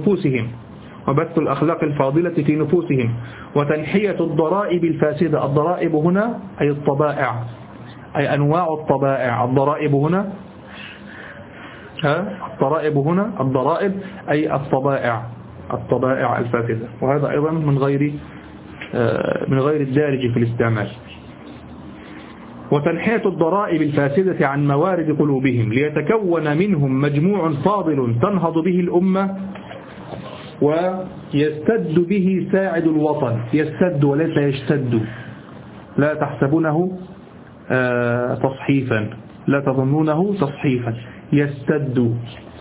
في نفوسهم وتنحية الضرائب الفاسدة. الضرائب هنا أي الطبائع، أي أنواع الطبائع. الضرائب أي الطبائع الفاسدة، وهذا أيضا من غير الدارج في الاستعمال. وتنحية الضرائب الفاسدة عن موارد قلوبهم ليتكون منهم مجموع فاضل تنهض به الأمة ويستد به ساعد الوطن. يستد وليس يشتد، لا تحسبونه تصحيفا، لا تظنونه تصحيفا. يستد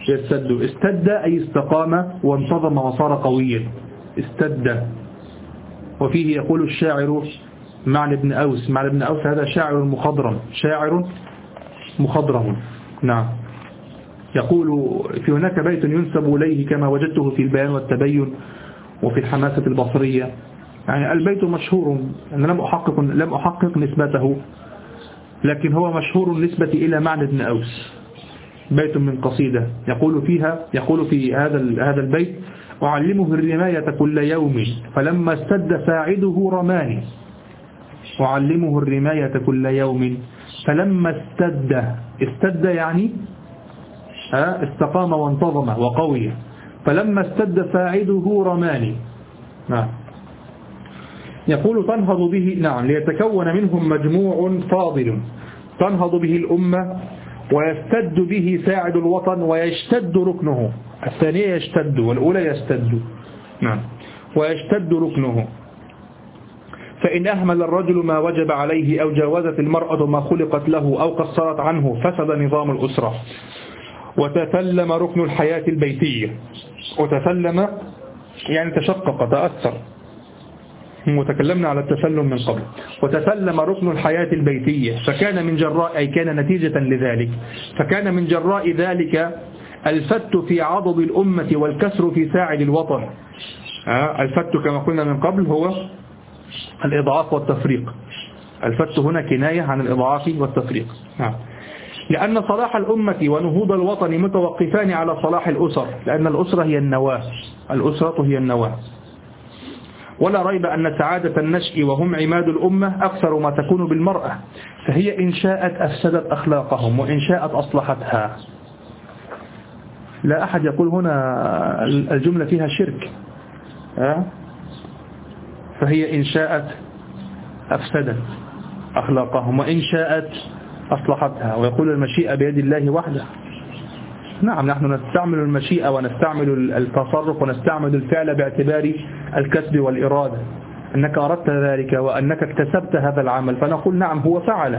يستد. استد أي استقام وانتظم وصار قويا. استد. وفيه يقول الشاعر معنى بن أوس. معنى بن أوس هذا شاعر مخضرم. شاعر مخضرم. نعم. يقول في هناك بيت ينسب إليه كما وجدته في البيان والتبين وفي الحماسة البصرية. يعني البيت مشهور، أنا لم أحقق نسبته، لكن هو مشهور نسبة إلى معنى بن أوس. بيت من قصيدة يقول في هذا البيت: أعلمه الرماية كل يوم فلما استد ساعده رماني. أعلمه الرماية كل يوم فلما استد يعني استقام وانتظم وقوي. فلما استد ساعده رماني. نعم. يقول تنهض به، نعم، ليتكون منهم مجموع فاضل تنهض به الأمة ويستد به ساعد الوطن ويشتد ركنه. الثانية يشتد والأولى يستد. نعم. ويشتد ركنه. فإن أهمل الرجل ما وجب عليه أو جاوزت المرأة ما خلقت له أو قصرت عنه فسد نظام الأسرة وتثلم ركن الحياة البيتية. وتثلم يعني تشقق تأثر، وتكلمنا على التسلم من قبل. وتسلم ركن الحياة البيتية فكان من جراء، أي كان نتيجة لذلك، فكان من جراء ذلك الفت في عضد الأمة والكسر في ساعد الوطن. الفت كما قلنا من قبل هو الإضعاف والتفريق. الفت هنا كناية عن الإضعاف والتفريق. لأن صلاح الأمة ونهوض الوطن متوقفان على صلاح الأسر، لأن الأسرة هي النواة. الأسرة هي النواة. ولا ريب أن سعادة النشء وهم عماد الأمة أكثر ما تكون بالمرأة، فهي إن شاءت أفسدت أخلاقهم وإن شاءت أصلحتها. لا أحد يقول هنا الجملة فيها شرك. فهي إن شاءت أفسدت أخلاقهم وإن شاءت أصلحتها. ويقول المشيئة بيد الله وحده. نعم، نحن نستعمل المشيئة ونستعمل التصرف ونستعمل الفعل باعتبار الكسب والإرادة، أنك أردت ذلك وأنك اكتسبت هذا العمل فنقول نعم هو فعل.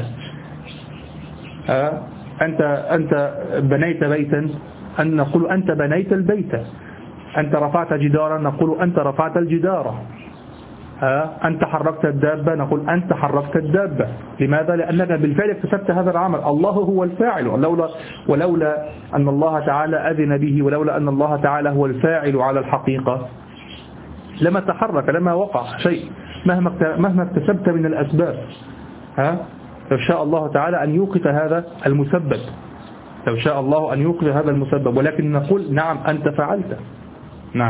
أنت بنيت بيتا أن نقول أنت بنيت البيت. أنت رفعت جدارا نقول أنت رفعت الجدار. أنت حركت الدابة نقول أنت حركت الدابة. لماذا؟ لأنك بالفعل اكتسبت هذا العمل. الله هو الفاعل، ولولا أن الله تعالى أذن به، ولولا أن الله تعالى هو الفاعل على الحقيقة لما تحرك، لما وقع شيء مهما اكتسبت من الأسباب. لو شاء الله تعالى أن يوقف هذا المسبب، لو شاء الله أن يوقف هذا المسبب، ولكن نقول نعم أنت فعلت. نعم.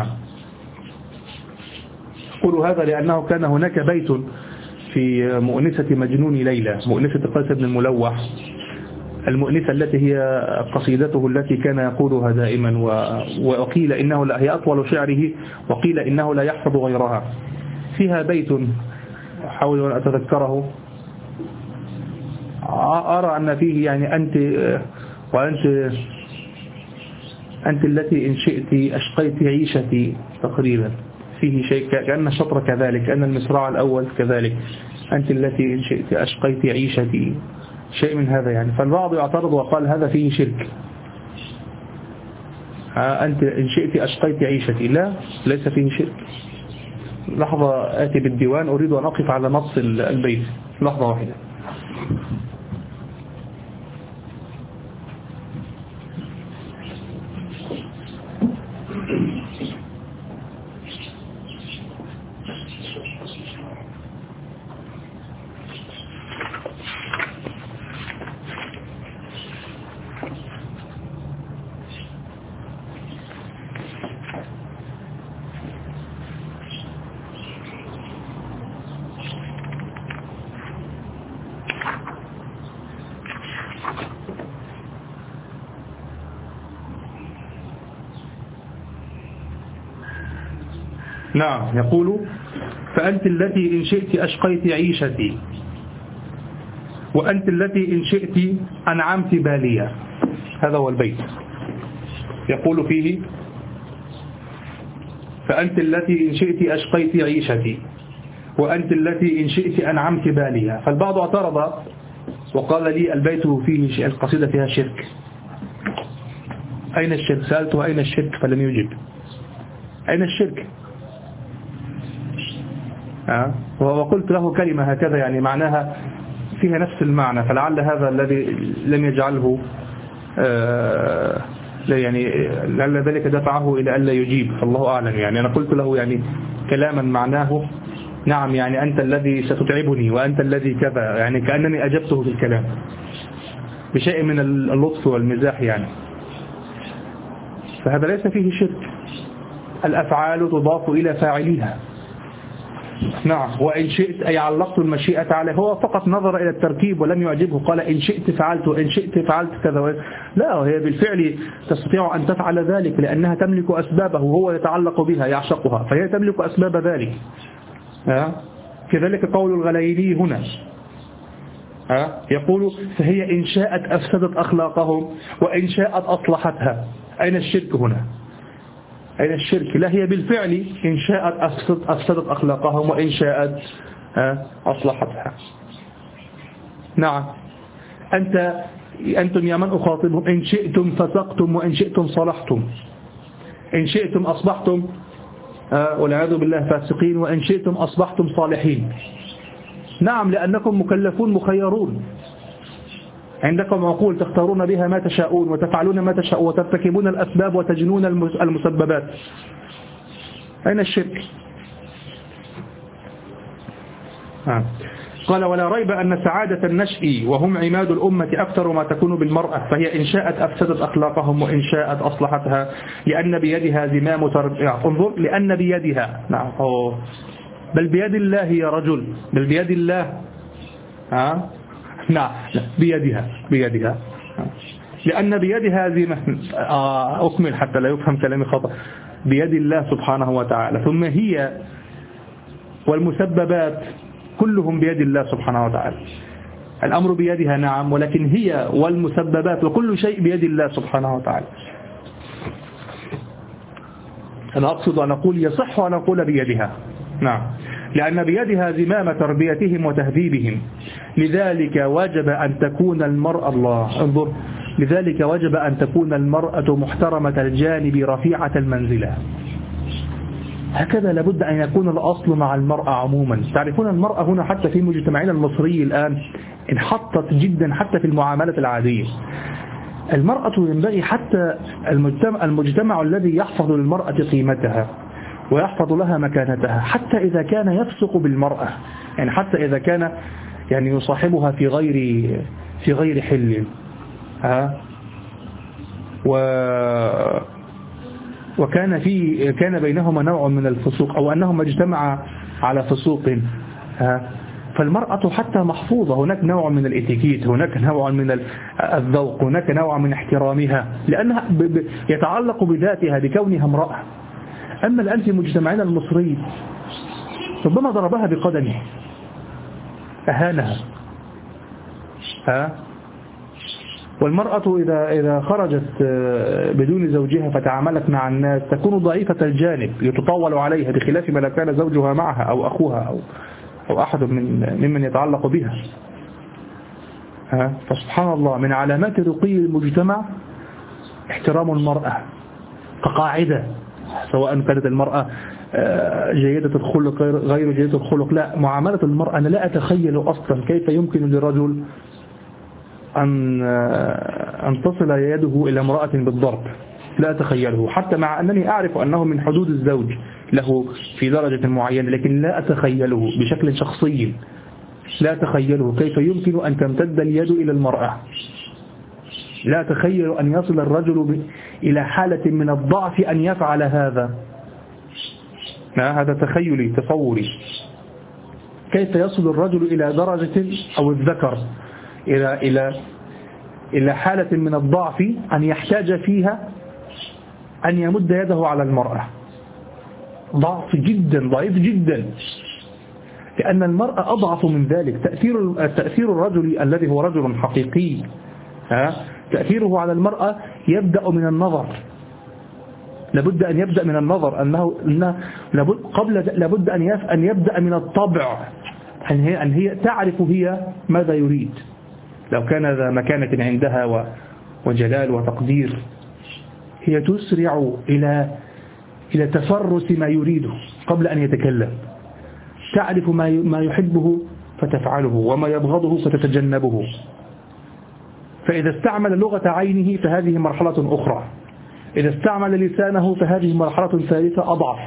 أقول هذا لأنه كان هناك بيت في مؤنسة مجنون ليلى، مؤنسة قيس بن الملوح، المؤنسة التي هي قصيدته التي كان يقولها دائما، وقيل إنه هي أطول شعره، وقيل إنه لا يحفظ غيرها. فيها بيت أحاول أن أتذكره، أرى أن فيه يعني أنت التي إن شئت أشقيت عيشتي تقريبا. فيه شيء كأن الشطر كذلك، كأن المصراع الأول كذلك، أنت التي إن شئت أشقيت عيشتي، شيء من هذا يعني. فالبعض يعترض وقال هذا فيه شرك. أنت إن شئت أشقيت عيشتي، لا، ليس فيه شرك. لحظة آتي بالديوان، أريد أن أقف على نص البيت، لحظة واحدة. نعم. يقول فأنت التي إن شئت أشقيت عيشتي، وأنت التي إن شئت أنعمت باليا. هذا هو البيت. يقول فيه فأنت التي إن شئت أشقيت عيشتي، وأنت التي إن شئت أنعمت باليا. فالبعض اعترض وقال لي البيت فيه القصيدة فيها شرك. أين الشرك؟ سألته أين الشرك فلم يجب. أين الشرك؟ وقلت له كلمة هكذا يعني معناها فيها نفس المعنى، فلعل هذا الذي لم يجعله يعني لعل ذلك دفعه إلى ألا يجيب، فالله أعلم. يعني أنا قلت له يعني كلاما معناه نعم يعني أنت الذي ستتعبني وأنت الذي كذا، يعني كأنني أجبته في الكلام بشيء من اللطف والمزاح يعني. فهذا ليس فيه شرك، الأفعال تضاف إلى فاعليها. نعم. وإن شئت أي علقت المشيئة عليه، هو فقط نظر إلى التركيب ولم يعجبه، قال إن شئت فعلت وإن شئت فعلت كذا. لا، هي بالفعل تستطيع أن تفعل ذلك لأنها تملك أسبابه، هو يتعلق بها يعشقها فهي تملك أسباب ذلك. كذلك قول الغليلي هنا يقول فهي إن شاءت أفسدت أخلاقهم وإن شاءت أصلحتها. أين الشرك هنا؟ أين الشرك؟ لا، هي بالفعل إن شاءت أفسدت أخلاقهم وإن شاءت أصلحتها. نعم. أنتم يا من أخاطبهم إن شئتم فسقتم وإن شئتم صلحتم، إن شئتم أصبحتم والعياذ بالله فاسقين وإن شئتم أصبحتم صالحين. نعم، لأنكم مكلفون مخيرون، عندكم عقول تختارون بها ما تشاءون وتفعلون ما تشاءون وترتكبون الأسباب وتجنون المسببات. أين الشرك؟ قال ولا ريب أن سعادة النشء وهم عماد الأمة أكثر ما تكون بالمرأة، فهي إن شاءت أفسدت أخلاقهم وإن شاءت أصلحتها لأن بيدها زمام انظر، لأن بيدها. نعم. بل بيد الله يا رجل، بل بيد الله. نعم، بيدها لأن بيدها زمام. أكمل حتى لا يفهم كلامي خطأ. بيد الله سبحانه وتعالى، ثم هي والمسببات كلهم بيد الله سبحانه وتعالى. الأمر بيدها نعم، ولكن هي والمسببات وكل شيء بيد الله سبحانه وتعالى. أنا أقصد أن أقول يصح أن أقول بيدها. نعم، لأن بيدها زمام تربيتهم وتهذيبهم، لذلك وجب أن تكون المرأة انظر، لذلك وجب أن تكون المرأة محترمة الجانب رفيعة المنزلة. هكذا لابد أن يكون الأصل مع المرأة عموما. تعرفون المرأة هنا حتى في مجتمعنا المصري الآن انحطت جدا حتى في المعاملة العادية. المرأة ينبغي حتى المجتمع الذي يحفظ للمرأة قيمتها ويحفظ لها مكانتها، حتى إذا كان يفسق بالمرأة، يعني حتى إذا كان يعني يصاحبها في غير حل كان بينهما نوع من الفسوق أو أنهما اجتمعا على فسوق، فالمرأة حتى محفوظة. هناك نوع من الاتيكيت، هناك نوع من الذوق، هناك نوع من احترامها، لأنها يتعلق بذاتها بكونها امرأة. أما الآن في مجتمعنا المصري ربما ضربها بقدمه، أهانها. والمرأة إذا خرجت بدون زوجها فتعاملت مع الناس تكون ضعيفة الجانب، يتطاول عليها، بخلاف ما لو كان زوجها معها أو أخوها أو أحد ممن يتعلق بها. فسبحان الله، من علامات رقي المجتمع احترام المرأة كقاعدة، سواء كانت المرأة جيدة الخلق غير جيدة الخلق. لا، معاملة المرأة أنا لا أتخيل أصلا كيف يمكن للرجل أن تصل يده إلى امرأة بالضرب، لا أتخيله، حتى مع أنني أعرف أنه من حدود الزوج له في درجة معينة، لكن لا أتخيله بشكل شخصي، لا أتخيله كيف يمكن أن تمتد اليد إلى المرأة. لا أتخيل أن يصل الرجل إلى حالة من الضعف أن يفعل هذا. هذا تخيلي تصوري. كيف يصل الرجل إلى درجة أو الذكر إلى حالة من الضعف أن يحتاج فيها أن يمد يده على المرأة. ضعف جدا، ضعيف جدا، لأن المرأة أضعف من ذلك. تأثير الرجل الذي هو رجل حقيقي تأثيره على المرأة يبدأ من النظر. لابد أن يبدأ من النظر، لابد أن يبدأ من الطبع، أن هي تعرف هي ماذا يريد. لو كان ذا مكانة عندها وجلال وتقدير هي تسرع إلى تفرس ما يريده قبل أن يتكلم، تعرف ما يحبه فتفعله وما يبغضه فتتجنبه. فإذا استعمل لغة عينه فهذه مرحلة أخرى، إذا استعمل لسانه فهذه مرحلة ثالثة أضعف.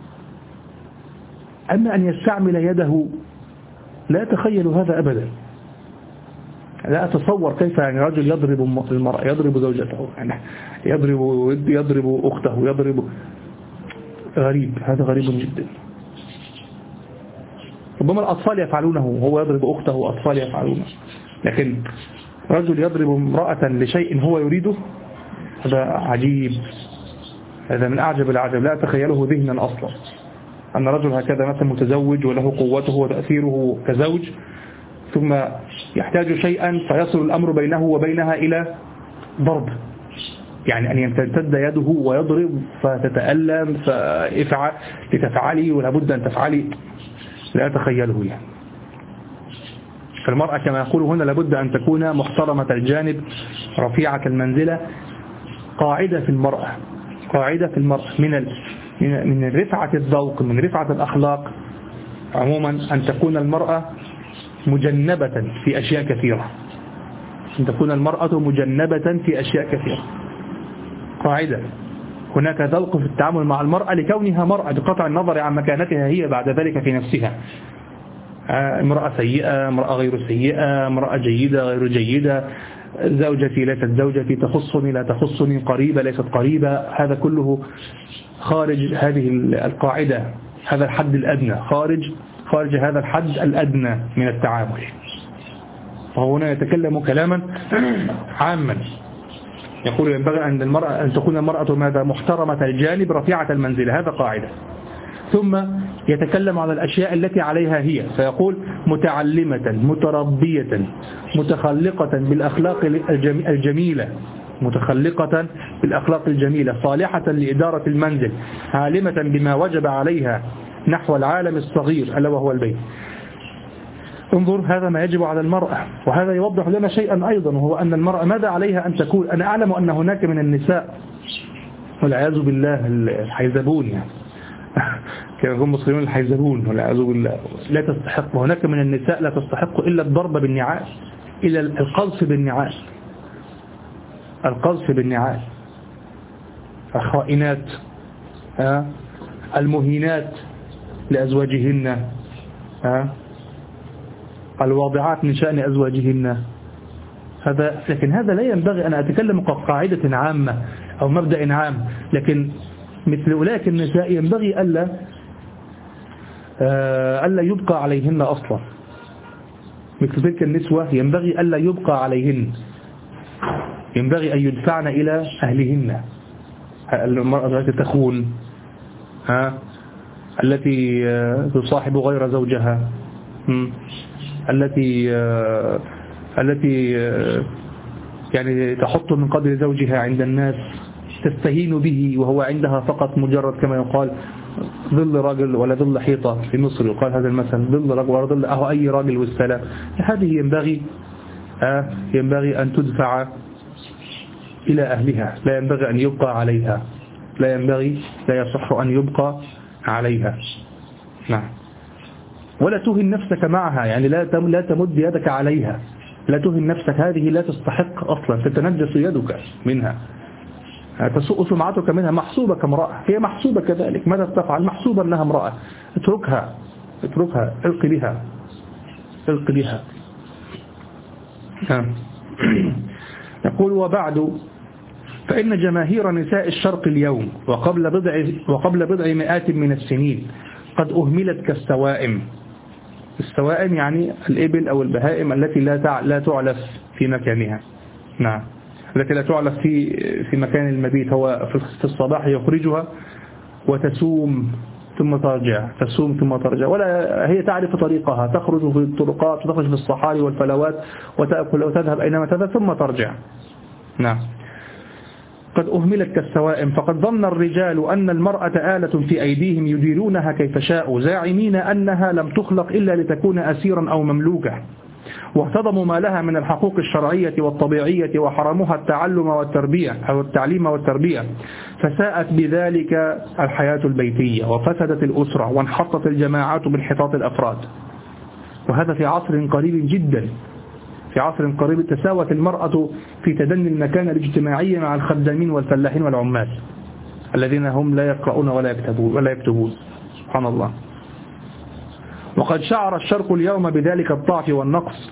أما أن يستعمل يده لا أتخيل هذا أبدا، لا أتصور كيف يعني رجل يضرب المرأة، يضرب زوجته، يعني يضرب أخته، يضرب. غريب، هذا غريب جدا. ربما الأطفال يفعلونه وهو يضرب أخته وأطفال يفعلونه، لكن رجل يضرب امرأة لشيء هو يريده، هذا عجيب، هذا من أعجب العجب، لا أتخيله ذهنا أصلا. أن رجل هكذا مثلا متزوج وله قوته وتأثيره كزوج، ثم يحتاج شيئا فيصل الأمر بينه وبينها إلى ضرب، يعني أن يمتد يده ويضرب فتتألم لتفعلي ولابد أن تفعلي، لا أتخيله يعني. فالمرأة كما يقول هنا لابد أن تكون محترمة الجانب رفيعة المنزلة. قاعدة في المرأة من رفعة الذوق، من رفعة الأخلاق عموما، أن تكون المرأة مجنبة في أشياء كثيرة، أن تكون المرأة مجنبة في أشياء كثيرة. قاعدة، هناك ذوق في التعامل مع المرأة لكونها مرأة، بقطع النظر عن مكانتها هي بعد ذلك في نفسها. امرأة سيئة، امرأة غير سيئة، امرأة جيدة غير جيدة، زوجتي ليست زوجتي، تخصني لا تخصني، قريبة ليست قريبة، هذا كله خارج هذه القاعدة، هذا الحد الأدنى، خارج هذا الحد الأدنى من التعامل. فهو هنا يتكلم كلاما عاما، يقول ينبغي أن تكون المرأة ماذا؟ محترمة الجانب رفيعة المنزلة، هذا قاعدة. ثم يتكلم على الأشياء التي عليها هي، فيقول متعلمة متربية متخلقة بالأخلاق الجميلة، متخلقة بالأخلاق الجميلة، صالحة لإدارة المنزل، عالمة بما وجب عليها نحو العالم الصغير ألا وهو البيت. انظر، هذا ما يجب على المرأة. وهذا يوضح لنا شيئا أيضا، وهو أن المرأة ماذا عليها أن تكون. أنا أعلم أن هناك من النساء والعياذ بالله الحيزبون، يعني كانوا المسلمون الحيزبون والعياذ بالله، لا تستحق، وهناك من النساء لا تستحق إلا الضرب بالنعال، إلا القذف بالنعال، القذف بالنعال. الخائنات، المهينات لأزواجهن، الواضعات من شأن أزواجهن. لكن هذا لا ينبغي أن أتكلم كقاعدة عامة أو مبدأ عام، لكن مثل أولئك النساء ينبغي ألا يبقى عليهن أصلا. مثل تلك النسوة ينبغي ألا يبقى عليهن، ينبغي أن يدفعن إلى أهلهن. المرأة التي تخون، التي تصاحب غير زوجها، التي يعني تحط من قدر زوجها عند الناس، تستهين به وهو عندها فقط مجرد كما يقال ظل راجل ولا ظل حيطة، في مصر يقال هذا المثل، ظل راجل ولا ظل أي راجل والسلام. هذه ينبغي أن تدفع إلى أهلها، لا ينبغي أن يبقى عليها، لا يصح أن يبقى عليها. نعم. ولا تهن نفسك معها، يعني لا تمد يدك عليها، لا تهن نفسك، هذه لا تستحق أصلا، تتنجس يدك منها، تسوء سمعتك منها، محسوبة كامرأة، هي محسوبة كذلك. ماذا تفعل؟ محسوبة أنها امرأة، اتركها، الق بها. يقول وبعد، فإن جماهير نساء الشرق اليوم وقبل بضع مئات من السنين قد أهملت كالسوائم. السوائم يعني الإبل أو البهائم التي لا تعلف في مكانها. نعم، التي لا تعلف في مكان المبيت. هو في الصباح يخرجها وتسوم ثم ترجع، تسوم ثم ترجع، ولا هي تعرف طريقها، تخرج في الطرقات وتخرج في الصحاري والفلوات وتأكل وتذهب أينما تذهب ثم ترجع. نعم. قد أهملت كالسوائم، فقد ظن الرجال أن المرأة آلة في أيديهم يديرونها كيف شاءوا، زاعمين أنها لم تخلق إلا لتكون أسيرا أو مملوكة. واهتضموا ما لها من الحقوق الشرعية والطبيعية وحرموها التعلم والتربية أو التعليم والتربية، فساءت بذلك الحياة البيتية وفسدت الأسرة وانحطت الجماعات بانحطاط الأفراد. وهذا في عصر قريب جدا، في عصر قريب تساوت المرأة في تدني المكانة الاجتماعية مع الخدامين والفلاحين والعمال الذين هم لا يقرؤون ولا يكتبون. سبحان الله. وقد شعر الشرق اليوم بذلك الضعف والنقص،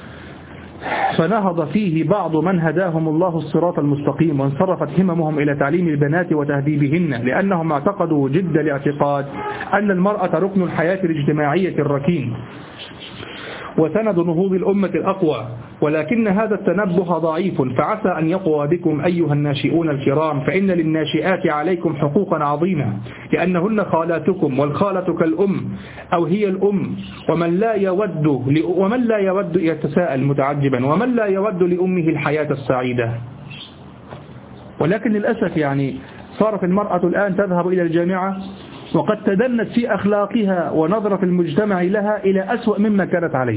فنهض فيه بعض من هداهم الله الصراط المستقيم، وانصرفت هممهم إلى تعليم البنات وتهذيبهن، لأنهم اعتقدوا جد الاعتقاد أن المرأة ركن الحياة الاجتماعية الركين وسند نهوض الأمة الأقوى. ولكن هذا التنبه ضعيف، فعسى أن يقوى بكم أيها الناشئون الكرام، فإن للناشئات عليكم حقوقا عظيمة، لأنهن خالاتكم، والخالة كالأم أو هي الأم، ومن لا يود يتساءل متعجبا ومن لا يود لأمه الحياة السعيدة. ولكن للأسف يعني صارت المرأة الآن تذهب إلى الجامعة وقد تدنت في أخلاقها ونظرة المجتمع لها إلى أسوأ مما كانت عليه،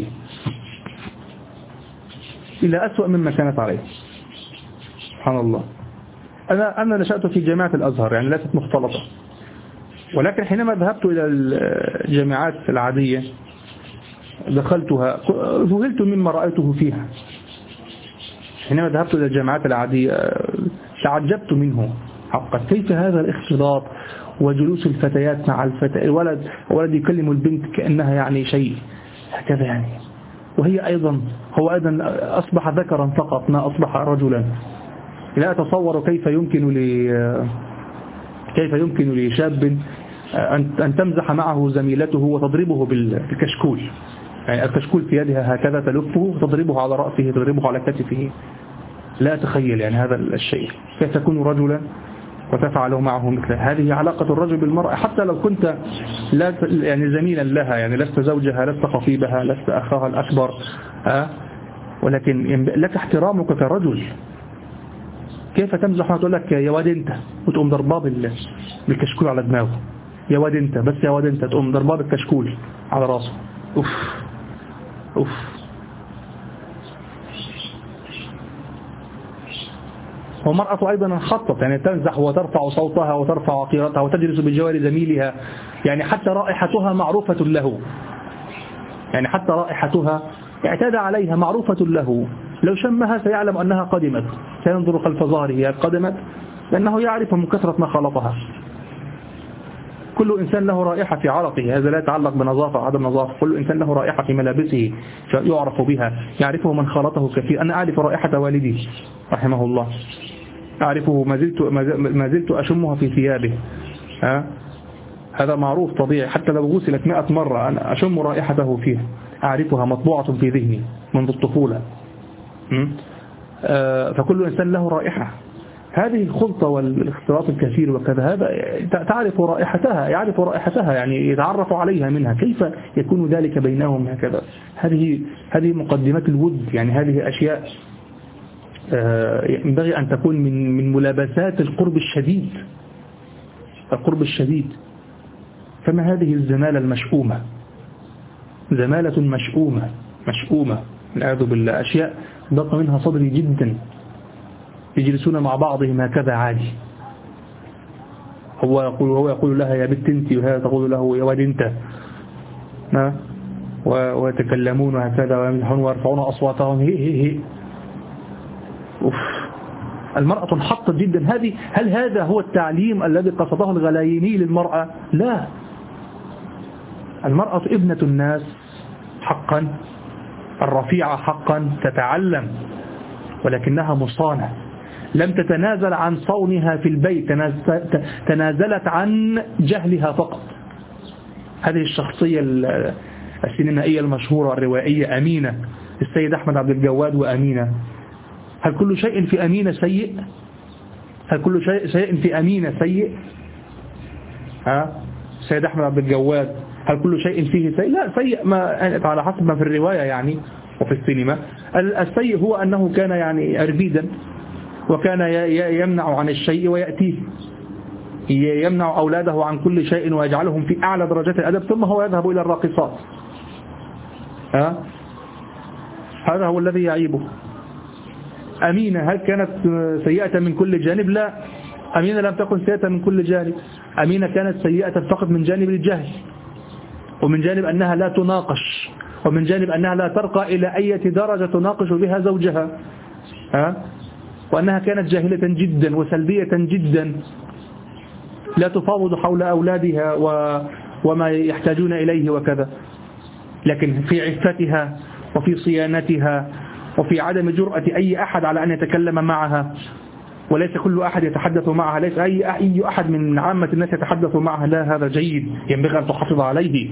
إلى أسوأ مما كانت عليه. سبحان الله. أنا نشأت في جامعة الأزهر، يعني ليست مختلطة، ولكن حينما ذهبت إلى الجامعات العادية دخلتها ذهلت مما رأيته فيها. حينما ذهبت إلى الجامعات العادية تعجبت منه حقا، كيف هذا الاختلاط وجلوس الفتيات مع الولد يكلم البنت كأنها يعني شيء هكذا يعني، وهي أيضا هو أيضا أصبح ذكرا فقط ما أصبح رجلا. لا أتصور كيف يمكن لشاب أن تمزح معه زميلته وتضربه بالكشكول، يعني الكشكول في يدها هكذا تلفه وتضربه على رأسه تضربه على كتفه. لا أتخيل يعني هذا الشيء، كيف تكون رجلا وتفعل معه مثل هذه. علاقة الرجل بالمرأة حتى لو كنت لا يعني زميلا لها، يعني لست زوجها لست خطيبها لست أخاها الأكبر، ولكن لك احترامك كرجل. كيف تمزح وتقول لك يا واد انت وتقوم ضرباه بالكشكول على دماغه، يا واد انت بس يا واد انت تقوم ضرباه بالكشكول على راسه. اوف اوف. والمرأة أيضا انحطت، يعني تمزح وترفع صوتها وترفع عقيرتها وتجلس بجوار زميلها، يعني حتى رائحتها معروفة له، يعني حتى رائحتها اعتاد عليها معروفة له، لو شمها سيعلم أنها قدمت، سينظر خلف ظهره قدمت، لأنه يعرف من كثرة ما خلطها. كل إنسان له رائحة في عرقه، هذا لا يتعلق بنظافة أو عدم نظافة، كل إنسان له رائحة في ملابسه يعرف بها، يعرفه من خلطه كثير. أنا أعرف رائحة والدي رحمه الله، أعرفه ما زلت أشمها في ثيابه، هذا معروف طبيعي، حتى لو غسلت 100 مرة أنا أشم رائحته فيها، أعرفها مطبوعة في ذهني منذ الطفولة. فكل إنسان له رائحة. هذه الخلطة والاختلاط الكثير وكذا، هذا تعرف رائحتها، يعرف رائحتها، يعني يتعرف عليها منها. كيف يكون ذلك بينهم هكذا؟ هذه مقدمات الود، يعني هذه أشياء ينبغي أن تكون من ملابسات القرب الشديد، القرب الشديد. فما هذه الزمالة المشؤومة، زمالة مشؤومة والعياذ بالله، أشياء ضاق منها صدري جدا. يجلسون مع بعضهم هكذا عادي، هو يقول لها يا بنت انت، وهي تقول له يا واد انت، ويتكلمون هكذا ويمزحون ويرفعون أصواتهم هي. أوف. المرأة انحطت جدا. هل هذا هو التعليم الذي قصده الغلايني للمرأة؟ لا، المرأة ابنة الناس حقا، الرفيعة حقا، تتعلم، ولكنها مصانة، لم تتنازل عن صونها في البيت، تنازلت عن جهلها فقط. هذه الشخصية السينمائية المشهورة الروائية أمينة، السيد أحمد عبد الجواد وأمينة. هل كل شيء في أمينة سيء؟ هل كل شيء في أمينة سيء؟ السيد أحمد عبد الجواد هل كل شيء فيه سيء؟ لا، سيء ما على حسب ما في الرواية يعني وفي السينما. السيء هو أنه كان يعني أربيدا، وكان يمنع عن الشيء ويأتيه، يمنع أولاده عن كل شيء ويجعلهم في أعلى درجات الأدب، ثم هو يذهب إلى الراقصات. هذا هو الذي يعيبه. أمينة هل كانت سيئة من كل جانب؟ لا، أمينة لم تكن سيئة من كل جانب. أمينة كانت سيئة فقط من جانب الجهل، ومن جانب أنها لا تناقش، ومن جانب أنها لا ترقى إلى أي درجة تناقش بها زوجها، وأنها كانت جاهلة جدا وسلبية جدا، لا تفاوض حول أولادها وما يحتاجون إليه وكذا. لكن في عفتها وفي صيانتها وفي عدم جرأة أي أحد على أن يتكلم معها، وليس كل أحد يتحدث معها، ليس أي أحد من عامة الناس يتحدث معها، لا، هذا جيد ينبغي أن تحافظ عليه.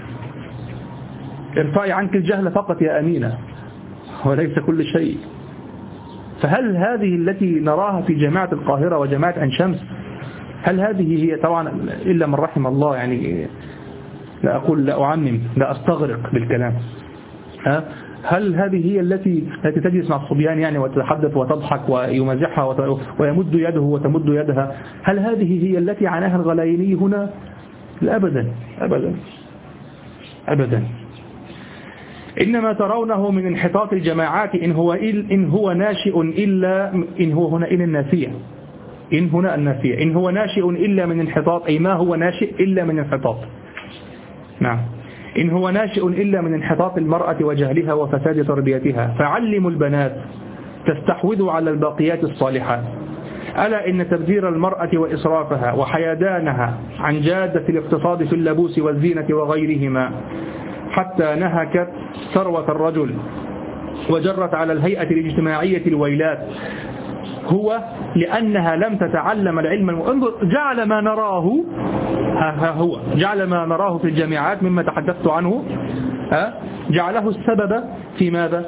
ارفعي عنك الجهل فقط يا أمينة وليس كل شيء. فهل هذه التي نراها في جامعة القاهرة وجامعة عين شمس، هل هذه هي؟ طبعا إلا من رحم الله، يعني لا أقول لا أعمم، لا أستغرق بالكلام. هل هذه هي التي تجلس مع الصبيان يعني وتتحدث وتضحك ويمازحها ويمد يده وتمد يدها؟ هل هذه هي التي عناها الغلايني هنا؟ لا، أبدا أبدا أبدا. إنما ترونه من انحطاط الجماعات إن هو ناشئ إلا إن هو هنا إن النافية، إن هنا النافية، إن هو ناشئ إلا من انحطاط، أي ما هو ناشئ إلا من انحطاط. نعم، إن هو ناشئ إلا من انحطاط المرأة وجهلها وفساد تربيتها. فعلموا البنات تستحوذوا على الباقيات الصالحات. ألا إن تبذير المرأة وإسرافها وحيدانها عن جادة الاقتصاد في اللبوس والزينة وغيرهما حتى نهكت ثروة الرجل وجرت على الهيئة الاجتماعية الويلات هو لأنها لم تتعلم العلم انظر، جعل ما نراه، هو جعل ما نراه في الجامعات مما تحدثت عنه، جعله السبب في ماذا؟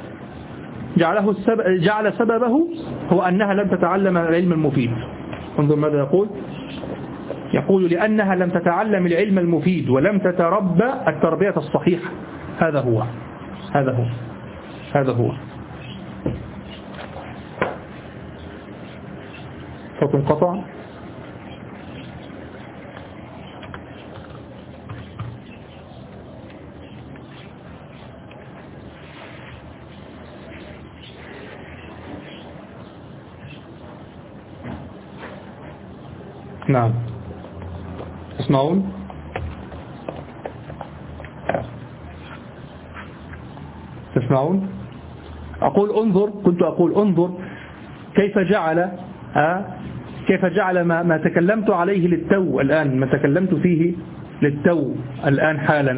جعل سببه هو أنها لم تتعلم العلم المفيد. انظر ماذا يقول، يقول لأنها لم تتعلم العلم المفيد ولم تتربى التربية الصحيحة. هذا هو هذا هو هذا هو. صوت انقطع. نعم، تسمعون؟ تسمعون؟ كنت أقول انظر كيف جعل ما تكلمت عليه للتو الآن، ما تكلمت فيه للتو الآن حالا،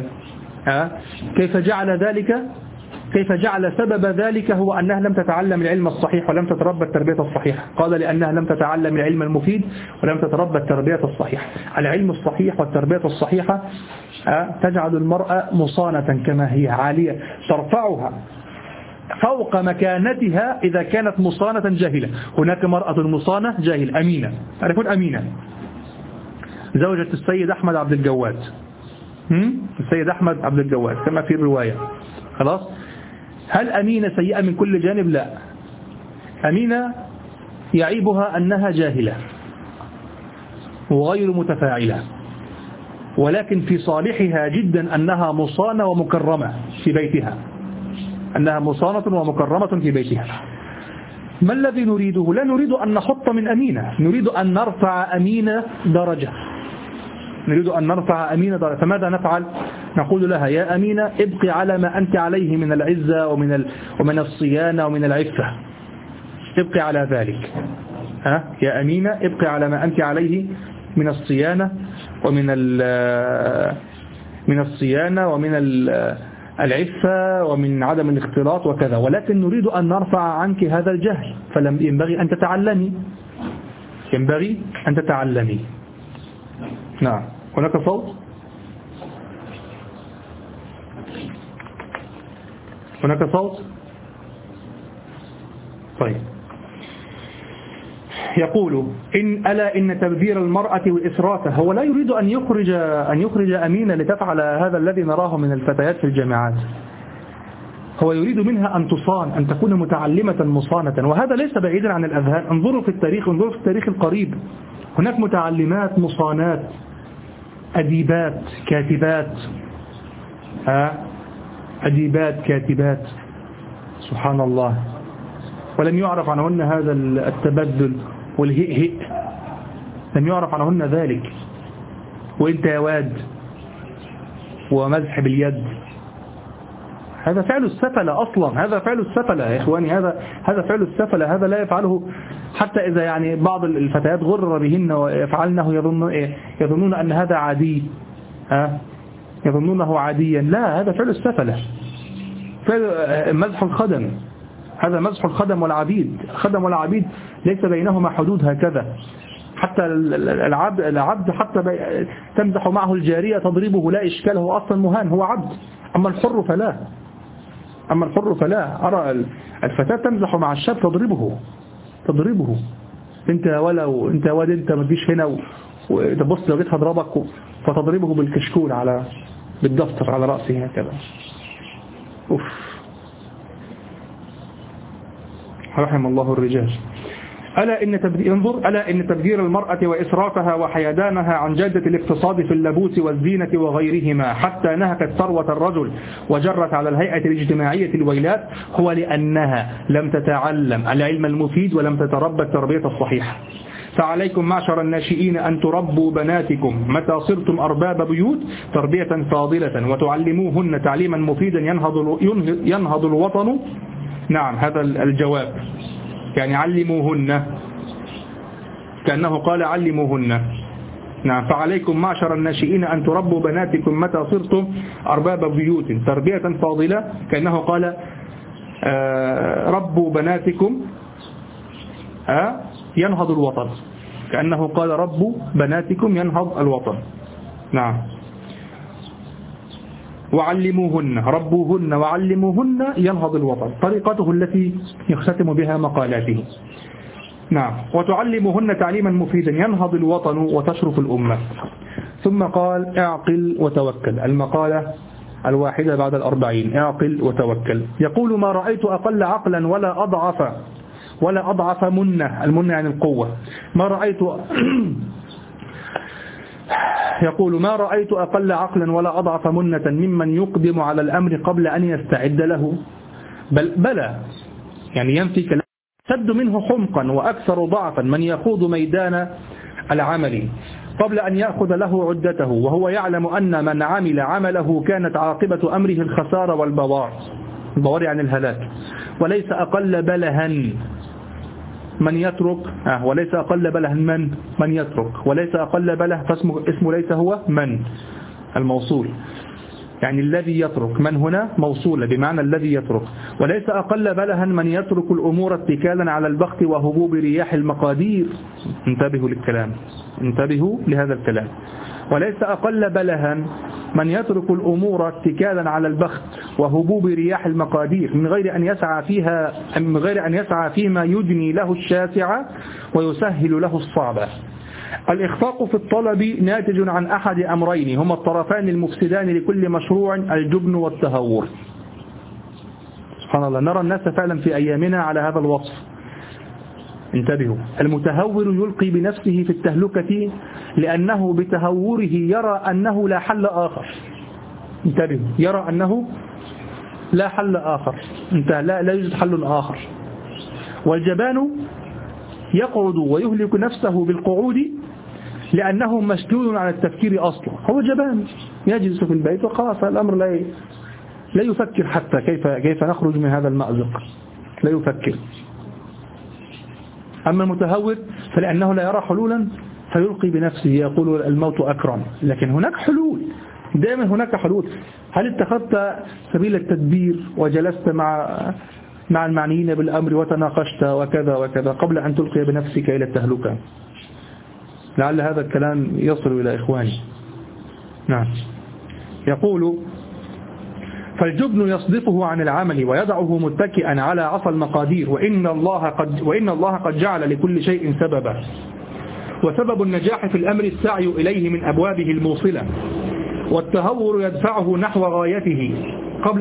كيف جعل سبب ذلك هو أنها لم تتعلم العلم الصحيح ولم تتربى التربية الصحيحة. قال لأنها لم تتعلم العلم المفيد ولم تتربى التربية الصحيحة. العلم الصحيح والتربية الصحيحة تجعل المرأة مصانة كما هي عالية، ترفعها فوق مكانتها إذا كانت مصانة جاهلة. هناك مرأة مصانة جاهل أمينة، تعرفون أمينة زوجة السيد أحمد عبد الجواد، السيد أحمد عبد الجواد كما في الرواية. خلاص، هل أمينة سيئة من كل جانب؟ لا، أمينة يعيبها أنها جاهلة وغير متفاعلة، ولكن في صالحها جدا أنها مصانة ومكرمة في بيتها، أنها مصانة ومكرمة في بيتها. ما الذي نريده؟ لا نريد أن نحط من أمينة، نريد أن نرفع أمينة درجة، نريد أن نرفع أمينة درجة. فماذا نفعل؟ نقول لها يا أمينة ابقي على ما أنت عليه من العزة ومن الصيانة ومن العفة، ابقي على ذلك. يا أمينة ابقي على ما أنت عليه من الصيانة من الصيانة ومن العفة ومن عدم الاختلاط وكذا، ولكن نريد أن نرفع عنك هذا الجهل، فلم ينبغي أن تتعلمي، ينبغي أن تتعلمي. نعم، هناك صوت؟ هناك صوت؟ طيب، يقول ألا إن تبذير المرأة وإسرافها، هو لا يريد أن يخرج أمينة لتفعل هذا الذي نراه من الفتيات في الجامعات، هو يريد منها أن تصان، أن تكون متعلمة مصانة، وهذا ليس بعيدا عن الأذهان. انظروا في التاريخ القريب، هناك متعلمات مصانات، أديبات كاتبات، أديبات كاتبات، سبحان الله. ولم يعرف عنهن هذا التبذل والهئهئ، لم يعرف عنهن ذلك. وانت يا واد ومزح باليد، هذا فعل السفلة أصلا، هذا فعل السفلة يا إخواني، هذا فعل السفلة، هذا لا يفعله حتى إذا يعني بعض الفتيات غرر بهن ويفعلنه يظنون أن هذا عادي، يظنونه عاديا. لا، هذا فعل السفلة، فعل مزح الخدم، هذا مزح الخدم والعبيد. الخدم والعبيد ليس بينهما حدود هكذا. حتى العبد حتى تمزح معه الجارية تضربه لا إشكال، هو أصلا مهان، هو عبد. أما الحر فلا، أرى الفتاة تمزح مع الشاب تضربه. انت ولو انت واد، انت ما تجيش هنا وتبص لو جيت هضربك، فتضربه بالكشكول بالدفتر على رأسه هكذا. اوف، رحم الله الرجال. ألا إن تبذير المرأة وإسرافها وحيدانها عن جادة الاقتصاد في اللبوس والزينة وغيرهما حتى نهكت ثروة الرجل وجرت على الهيئة الاجتماعية الويلات هو لأنها لم تتعلم العلم المفيد ولم تتربى التربية الصحيحة. فعليكم معشر الناشئين أن تربوا بناتكم متى صرتم أرباب بيوت تربية فاضلة وتعلموهن تعليما مفيدا ينهض الوطن. نعم، هذا الجواب يعني علموهن، كأنه قال علموهن. نعم، فعليكم معشر الناشئين أن تربوا بناتكم متى صرتم أرباب بيوت تربية فاضلة، كأنه قال ربوا بناتكم ينهض الوطن، كأنه قال ربوا بناتكم ينهض الوطن. نعم، وعلموهن، ربوهن وعلموهن ينهض الوطن، طريقته التي يختتم بها مقالاته. نعم، وتعلموهن تعليما مفيدا ينهض الوطن وتشرف الأمة. ثم قال اعقل وتوكل، المقالة 41، اعقل وتوكل. يقول ما رأيت أقل عقلا ولا أضعف منة، المنة يعني القوة. يقول ما رأيت أقل عقلا ولا أضعف منة ممن يقدم على الأمر قبل أن يستعد له، بلى يعني ينفي كلام سد منه حمقا وأكثر ضعفا من يخوض ميدان العمل قبل أن يأخذ له عدته، وهو يعلم أن من عمل عمله كانت عاقبة أمره الخسارة والبوار، البوار يعني الهلاك. وليس أقل بلها من يترك، وليس أقل بله من يترك، وليس أقل بله، فاسمه ليس هو من الموصول، يعني الذي يترك، من هنا موصولة بمعنى الذي يترك. وليس أقل بلها من يترك الأمور اتكالا على البخت وهبوب رياح المقادير. انتبهوا للكلام، انتبهوا لهذا الكلام. وليس أقل بلها من يترك الأمور اتكالا على البخت وهبوب رياح المقادير من غير أن يسعى فيما يدني له الشاسع ويسهل له الصعب. الإخفاق في الطلب ناتج عن أحد أمرين هما الطرفان المفسدان لكل مشروع، الجبن والتهور. سبحان الله، نرى الناس فعلا في أيامنا على هذا الوصف. انتبهوا، المتهور يلقي بنفسه في التهلكة لأنه بتهوره يرى أنه لا حل آخر. انتبهوا، يرى أنه لا حل آخر، لا يوجد حل آخر. والجبان يقعد ويهلك نفسه بالقعود لأنه مشدود على التفكير أصلا. هو جبان يجلس في البيت وخلاص، الأمر لا يفكر حتى كيف نخرج من هذا المأزق، لا يفكر. أما المتهور فلأنه لا يرى حلولا فيلقي بنفسه، يقول الموت أكرم. لكن هناك حلول، دائما هناك حلول. هل اتخذت سبيل التدبير وجلست مع المعنيين بالأمر وتناقشت وكذا وكذا قبل أن تلقي بنفسك إلى التهلكة؟ لعل هذا الكلام يصل إلى إخواني. نعم، يقول فالجبن يصدفه عن العمل ويدعه متكئا على عصا المقادير، وإن الله قد جعل لكل شيء سببا، وسبب النجاح في الأمر السعي إليه من أبوابه الموصلة، والتهور يدفعه نحو غايته قبل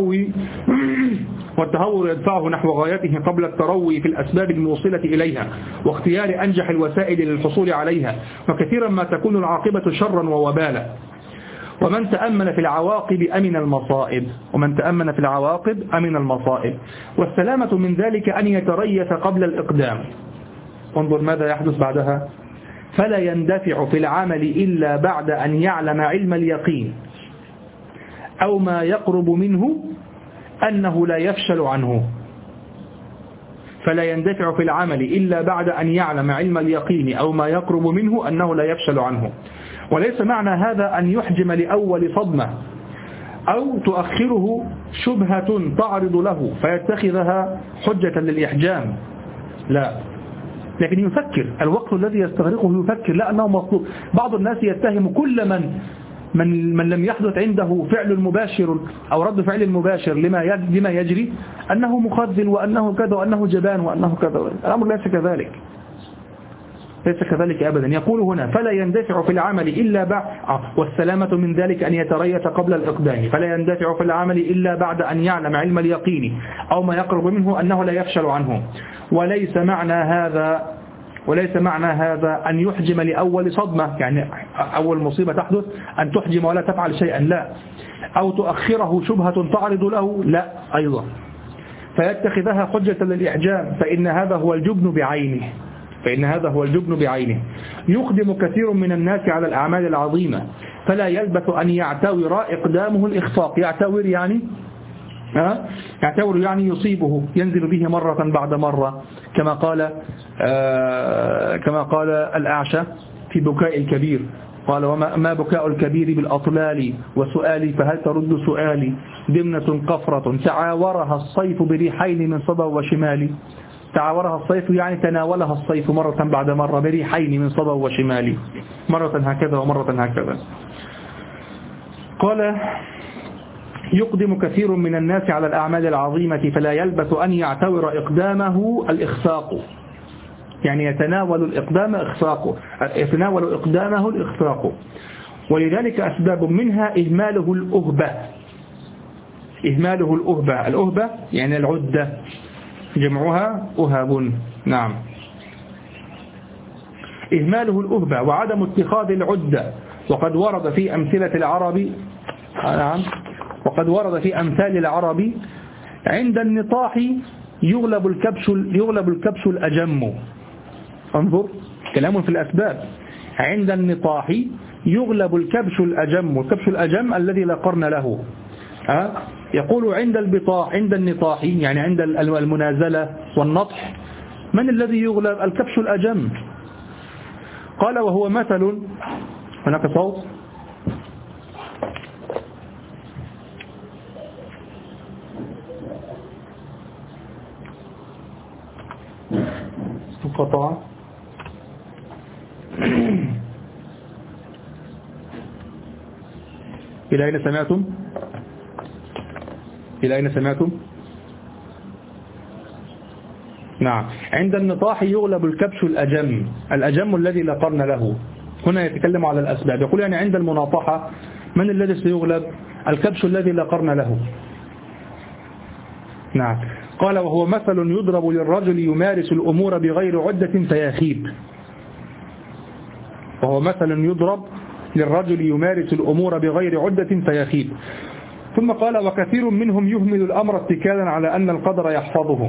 التروي في الأسباب الموصلة إليها واختيار أنجح الوسائل للحصول عليها، وكثيرا ما تكون العاقبة شرا ووبالا. ومن تأمن في العواقب أمن المصائب. ومن تأمن في العواقب أمن المصائب. والسلامة من ذلك أن يتريث قبل الإقدام. انظر ماذا يحدث بعدها: فلا يندفع في العمل إلا بعد أن يعلم علم اليقين أو ما يقرب منه أنه لا يفشل عنه. فلا يندفع في العمل إلا بعد أن يعلم علم اليقين أو ما يقرب منه أنه لا يفشل عنه. وليس معنى هذا أن يحجم لأول صدمة أو تؤخره شبهة تعرض له فيتخذها حجة للإحجام، لا، لكن يفكر الوقت الذي يستغرقه، يفكر لا أنه مطلوب. بعض الناس يتهم كل من لم يحدث عنده فعل مباشر أو رد فعل مباشر لما يجري أنه مخذل وأنه كذا وأنه جبان وأنه كذا. الأمر ليس كذلك، ليس كذلك أبدا. يقول هنا: فلا يندفع في العمل إلا بعد، والسلامة من ذلك أن يتريث قبل الإقدام. فلا يندفع في العمل إلا بعد أن يعلم علم اليقين أو ما يقرب منه أنه لا يفشل عنه. وليس معنى هذا أن يحجم لأول صدمة، يعني أول مصيبة تحدث أن تحجم ولا تفعل شيئا، لا، أو تؤخره شبهة تعرض له، لا أيضا، فيتخذها حجة للإحجام، فإن هذا هو الجبن بعينه. يقدم كثير من الناس على الأعمال العظيمة فلا يلبث أن يعتور إقدامه الإخفاق. يعتور يعني يصيبه، ينزل به مرة بعد مرة، كما قال الأعشى في بكاء الكبير، قال: وما بكاء الكبير بالأطلال وسؤالي فهل ترد سؤالي، دمنة قفرة تعاورها الصيف بريحين من صبا وشمال. تعاورها الصيف يعني تناولها الصيف مرة بعد مرة بريحين من صبا وشمال، مرة هكذا ومرة هكذا. قال: يقدم كثير من الناس على الأعمال العظيمة فلا يلبث أن يعتور إقدامه الإخفاق، يعني يتناول إقدامه الإخفاق. ولذلك أسباب منها إهماله الأهبة. الأهبة يعني العدة، جمعها أهب. نعم، إهماله الأهبة وعدم اتخاذ العدة. وقد ورد في أمثال العرب عند النطاح يغلب الكبش الأجم. انظر كلام في الأسباب: عند النطاح يغلب الكبش الأجم. الكبش الأجم الذي لا قرن له. يقول عند النطاح يعني عند المنازلة والنطح، من الذي يغلب؟ الكبش الأجم. قال: وهو مثل، هناك صوت، انقطع. إلى أين سمعتم؟ نعم، عند النطاح يغلب الكبش الأجم الذي لا قرن له. هنا يتكلم على الأسباب، يقول يعني عند المناطحة من الذي سيغلب؟ الكبش الذي لا قرن له. نعم. قال: وهو مثل يضرب للرجل يمارس الأمور بغير عدة فيخيب. وهو مثل يضرب للرجل يمارس الأمور بغير عدة فيخيب. ثم قال: وكثير منهم يهمل الأمر اتكالا على أن القدر يحفظه.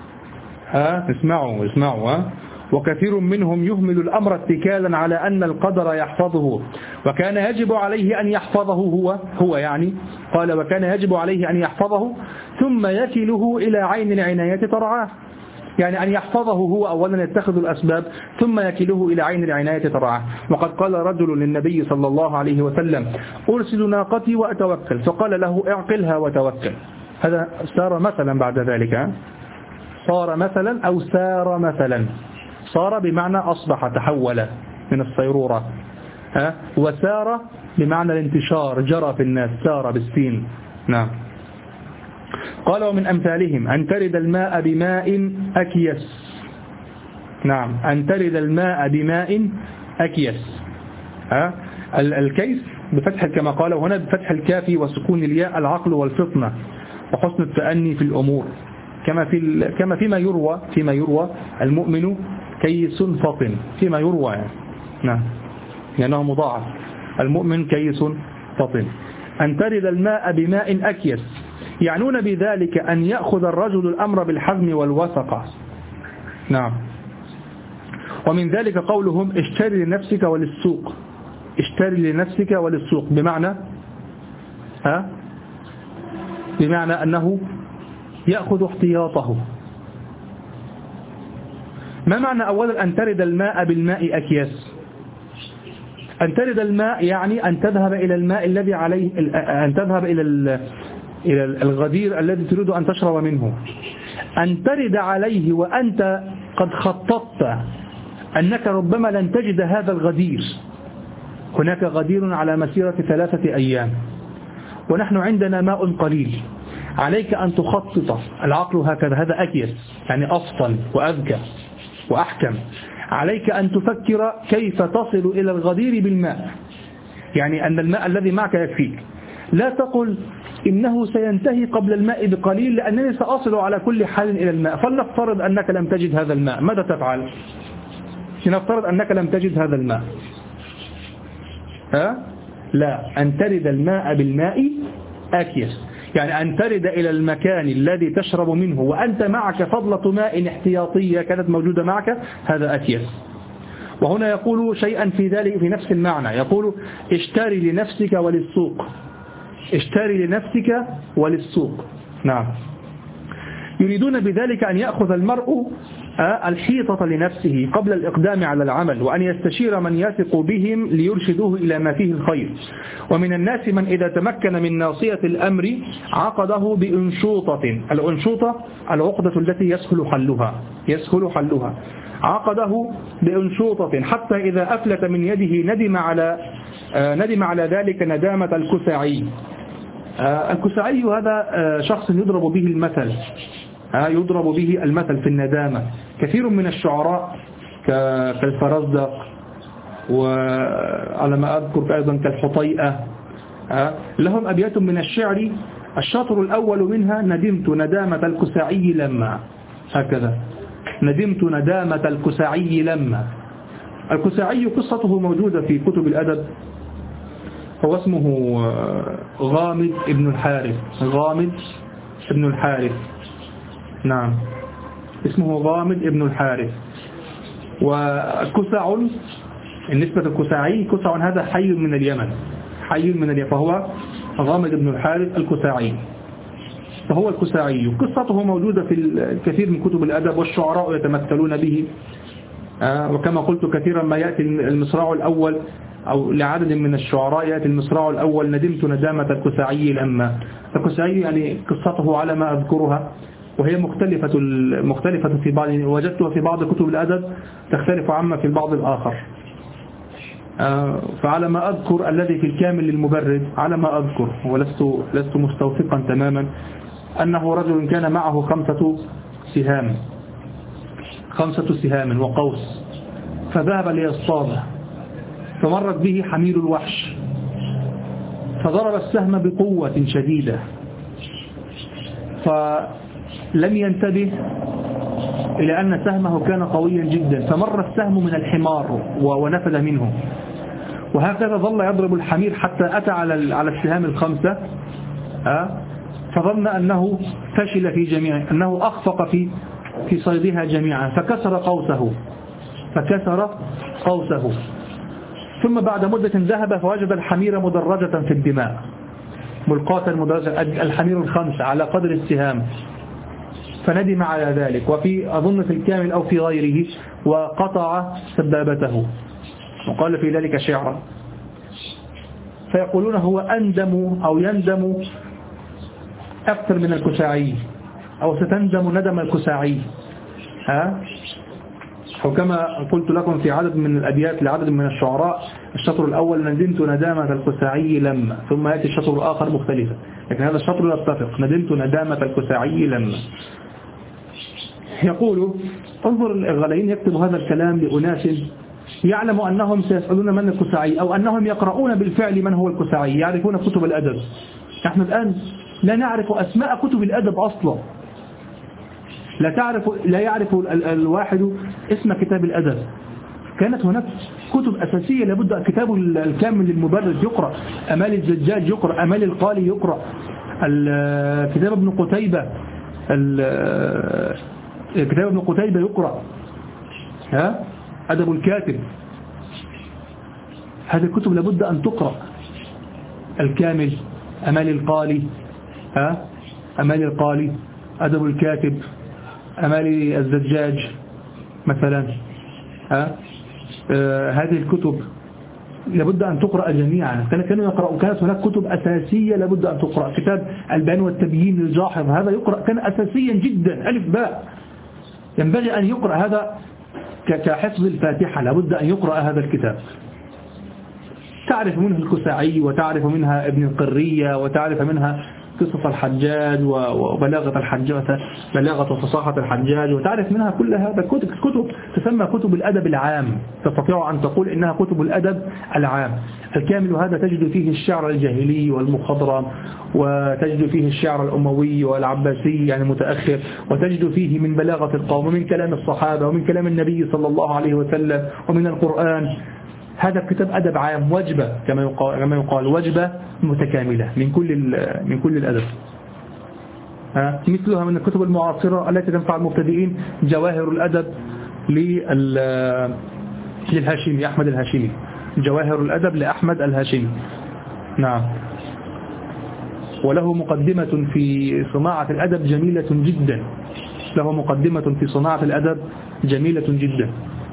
اسمعوا. وكثير منهم يهمل الأمر اتكالا على أن القدر يحفظه وكان يجب عليه أن يحفظه هو يعني قال: وكان يجب عليه أن يحفظه ثم يكله إلى عين العناية ترعاه. يعني أن يحفظه هو أولا، يتخذ الأسباب، ثم يكله إلى عين العناية ترعاه. وقد قال رجل للنبي صلى الله عليه وسلم: أرسل ناقتي وأتوكل، فقال له: اعقلها وتوكل. هذا سار مثلا بعد ذلك، صار مثلا أو سار مثلا. صار بمعنى أصبح، تحول من الصيرورة، وسار بمعنى الانتشار، جرى في الناس، سار بالسين. نعم. قال: ومن أمثالهم أن ترد الماء بماء أكيس. نعم، أن ترد الماء بماء أكيس. الكيس بفتح كما قال هنا بفتح الكاف وسكون الياء العقل والفطنة وحسن التأني في الأمور، كما فيما يروى المؤمن كيس فطن، فيما يروى يعني. نعم، لأنه مضاعف. المؤمن كيس أن ترد الماء بماء أكيس، يعنون بذلك أن يأخذ الرجل الأمر بالحزم والوثقة. نعم. ومن ذلك قولهم اشتري لنفسك وللسوق، اشتري لنفسك وللسوق، بمعنى أنه يأخذ احتياطه. ما معنى أولا أن ترد الماء بالماء أكياس؟ أن ترد الماء يعني أن تذهب إلى الماء الذي عليه، أن تذهب إلى الغدير الذي تريد أن تشرب منه. أن ترد عليه وأنت قد خططت أنك ربما لن تجد هذا الغدير، هناك غدير على مسيرة 3 أيام ونحن عندنا ماء قليل، عليك أن تخطط. العقل هكذا، هذا أكيس يعني أفضل وأذكى وأحكم. عليك أن تفكر كيف تصل إلى الغدير بالماء، يعني أن الماء الذي معك يكفيك. لا تقل إنه سينتهي قبل الماء بقليل لأنني سأصل على كل حال إلى الماء. فلنفترض أنك لم تجد هذا الماء، ماذا تفعل؟ لنفترض أنك لم تجد هذا الماء، لا، أن ترد الماء بالماء أكيس، يعني أن ترد إلى المكان الذي تشرب منه وأنت معك فضلة ماء احتياطية كانت موجودة معك، هذا أكيس. وهنا يقول شيئا في ذلك في نفس المعنى، يقول اشتري لنفسك وللسوق، اشتري لنفسك وللسوق. نعم. يريدون بذلك أن يأخذ المرء الحيطة لنفسه قبل الإقدام على العمل، وأن يستشير من يثق بهم ليرشدوه إلى ما فيه الخير. ومن الناس من إذا تمكن من ناصية الأمر عقده بأنشوطة، الأنشوطة العقدة التي يسهل حلها، عقده بأنشوطة حتى إذا أفلت من يده ندم على ذلك ندامة الكساعي. الكساعي هذا شخص يضرب به المثل، يضرب به المثل في الندامة. كثير من الشعراء كالفرزدق وعلى ما أذكر أيضا كالحطيئة لهم أبيات من الشعر، الشطر الأول منها ندمت ندامة الكساعي لما، هكذا ندمت ندامة الكساعي لما. الكساعي قصته موجودة في كتب الأدب، هو اسمه غامد ابن الحارث، غامد ابن الحارث. نعم، اسمه غامد ابن الحارث. وكسع النسبة الكساعي، كسع هذا حي من اليمن، فهو غامد ابن الحارث الكساعي، فهو الكساعي. قصته موجودة في الكثير من كتب الأدب والشعراء يتمثلون به. وكما قلت كثيرا ما يأتي المصراع الأول أو لعدد من الشعراء يأتي المصراع الأول ندمت ندامة الكساعي لما. الكساعي يعني قصته على ما أذكرها، وهي مختلفة في بعض، وجدتها في بعض كتب الأدب تختلف عما في البعض الآخر. فعلى ما أذكر الذي في الكامل للمبرد، على ما أذكر ولست مستوثقا تماما، أنه رجل كان معه 5 سهام وقوس، فذهب ليصطاد، فمرت به حمير الوحش فضرب السهم بقوة شديدة، فلم ينتبه إلى أن سهمه كان قويا جدا، فمر السهم من الحمار ونفذ منه، وهكذا ظل يضرب الحمير حتى أتى على السهام 5، فظن أنه فشل في جميع، أنه أخفق في صيدها جميعا، فكسر قوسه. ثم بعد مدة ذهب فوجد الحمير مدرجة في الدماء، ملقاة مدرجة، الحمير 5 على قدر السهام، فندم على ذلك. وفي أظن في الكامل أو في غيره وقطع سبابته، وقال في ذلك شعرا، فيقولون هو أندم أو يندم أكثر من الكساعي، أو ستندم ندم الكساعي. وكما قلت لكم في عدد من الأبيات لعدد من الشعراء، الشطر الأول ندمت ندامة الكساعي لما، ثم يأتي الشطر الآخر مختلفة، لكن هذا الشطر يتفق، ندمت ندامة الكساعي لما. يقول انظر الغليين يكتب هذا الكلام لأناس يعلم أنهم سيسألون من الكساعي، أو أنهم يقرؤون بالفعل من هو الكساعي، يعرفون كتب الأدب. نحن الآن لا نعرف أسماء كتب الأدب أصلا، لا يعرف الواحد اسم كتاب الأدب، كانت هناك كتب أساسية لابد. كتاب الكامل للمبرد يقرأ، أمال الزجاج يقرأ، أمال القالي يقرأ، كتاب ابن قتيبة، كتاب ابن قتيبة يقرأ، أدب الكاتب. هذه الكتب لابد أن تقرأ. الكامل، أمال القالي، أمال القالي، أدب الكاتب، أمال الزجاج مثلا. هذه الكتب لابد أن تقرأ جميعا. كانوا يقرأوا، كانت هناك كتب أساسية لابد أن تقرأ. كتاب البيان والتبيين للجاحظ هذا يقرأ، كان أساسيا جدا، ألف باء، ينبغي أن يقرأ هذا كحفظ الفاتحة، لابد أن يقرأ هذا الكتاب. تعرف منه الكساعي، وتعرف منها ابن القرية، وتعرف منها قصص الحجاج وبلاغة الحجاج، بلاغة وفصاحة الحجاج، وتعرف منها كل هذا. كتب تسمى كتب الأدب العام، تستطيع أن تقول إنها كتب الأدب العام. الكامل هذا تجد فيه الشعر الجاهلي والمخضرم، وتجد فيه الشعر الأموي والعباسي يعني متأخر، وتجد فيه من بلاغة القوم، ومن كلام الصحابة، ومن كلام النبي صلى الله عليه وسلم، ومن القرآن. هذا كتاب أدب عام، وجبة كما يقال وجبة متكاملة من كل الأدب. مثلها من الكتب المعاصرة التي تنفع المبتدئين جواهر الأدب للهاشمي، أحمد الهاشمي، جواهر الأدب لأحمد الهاشمي. نعم. وله مقدمة في صناعة الأدب جميلة جدا، له مقدمة في صناعة الأدب جميلة جدا.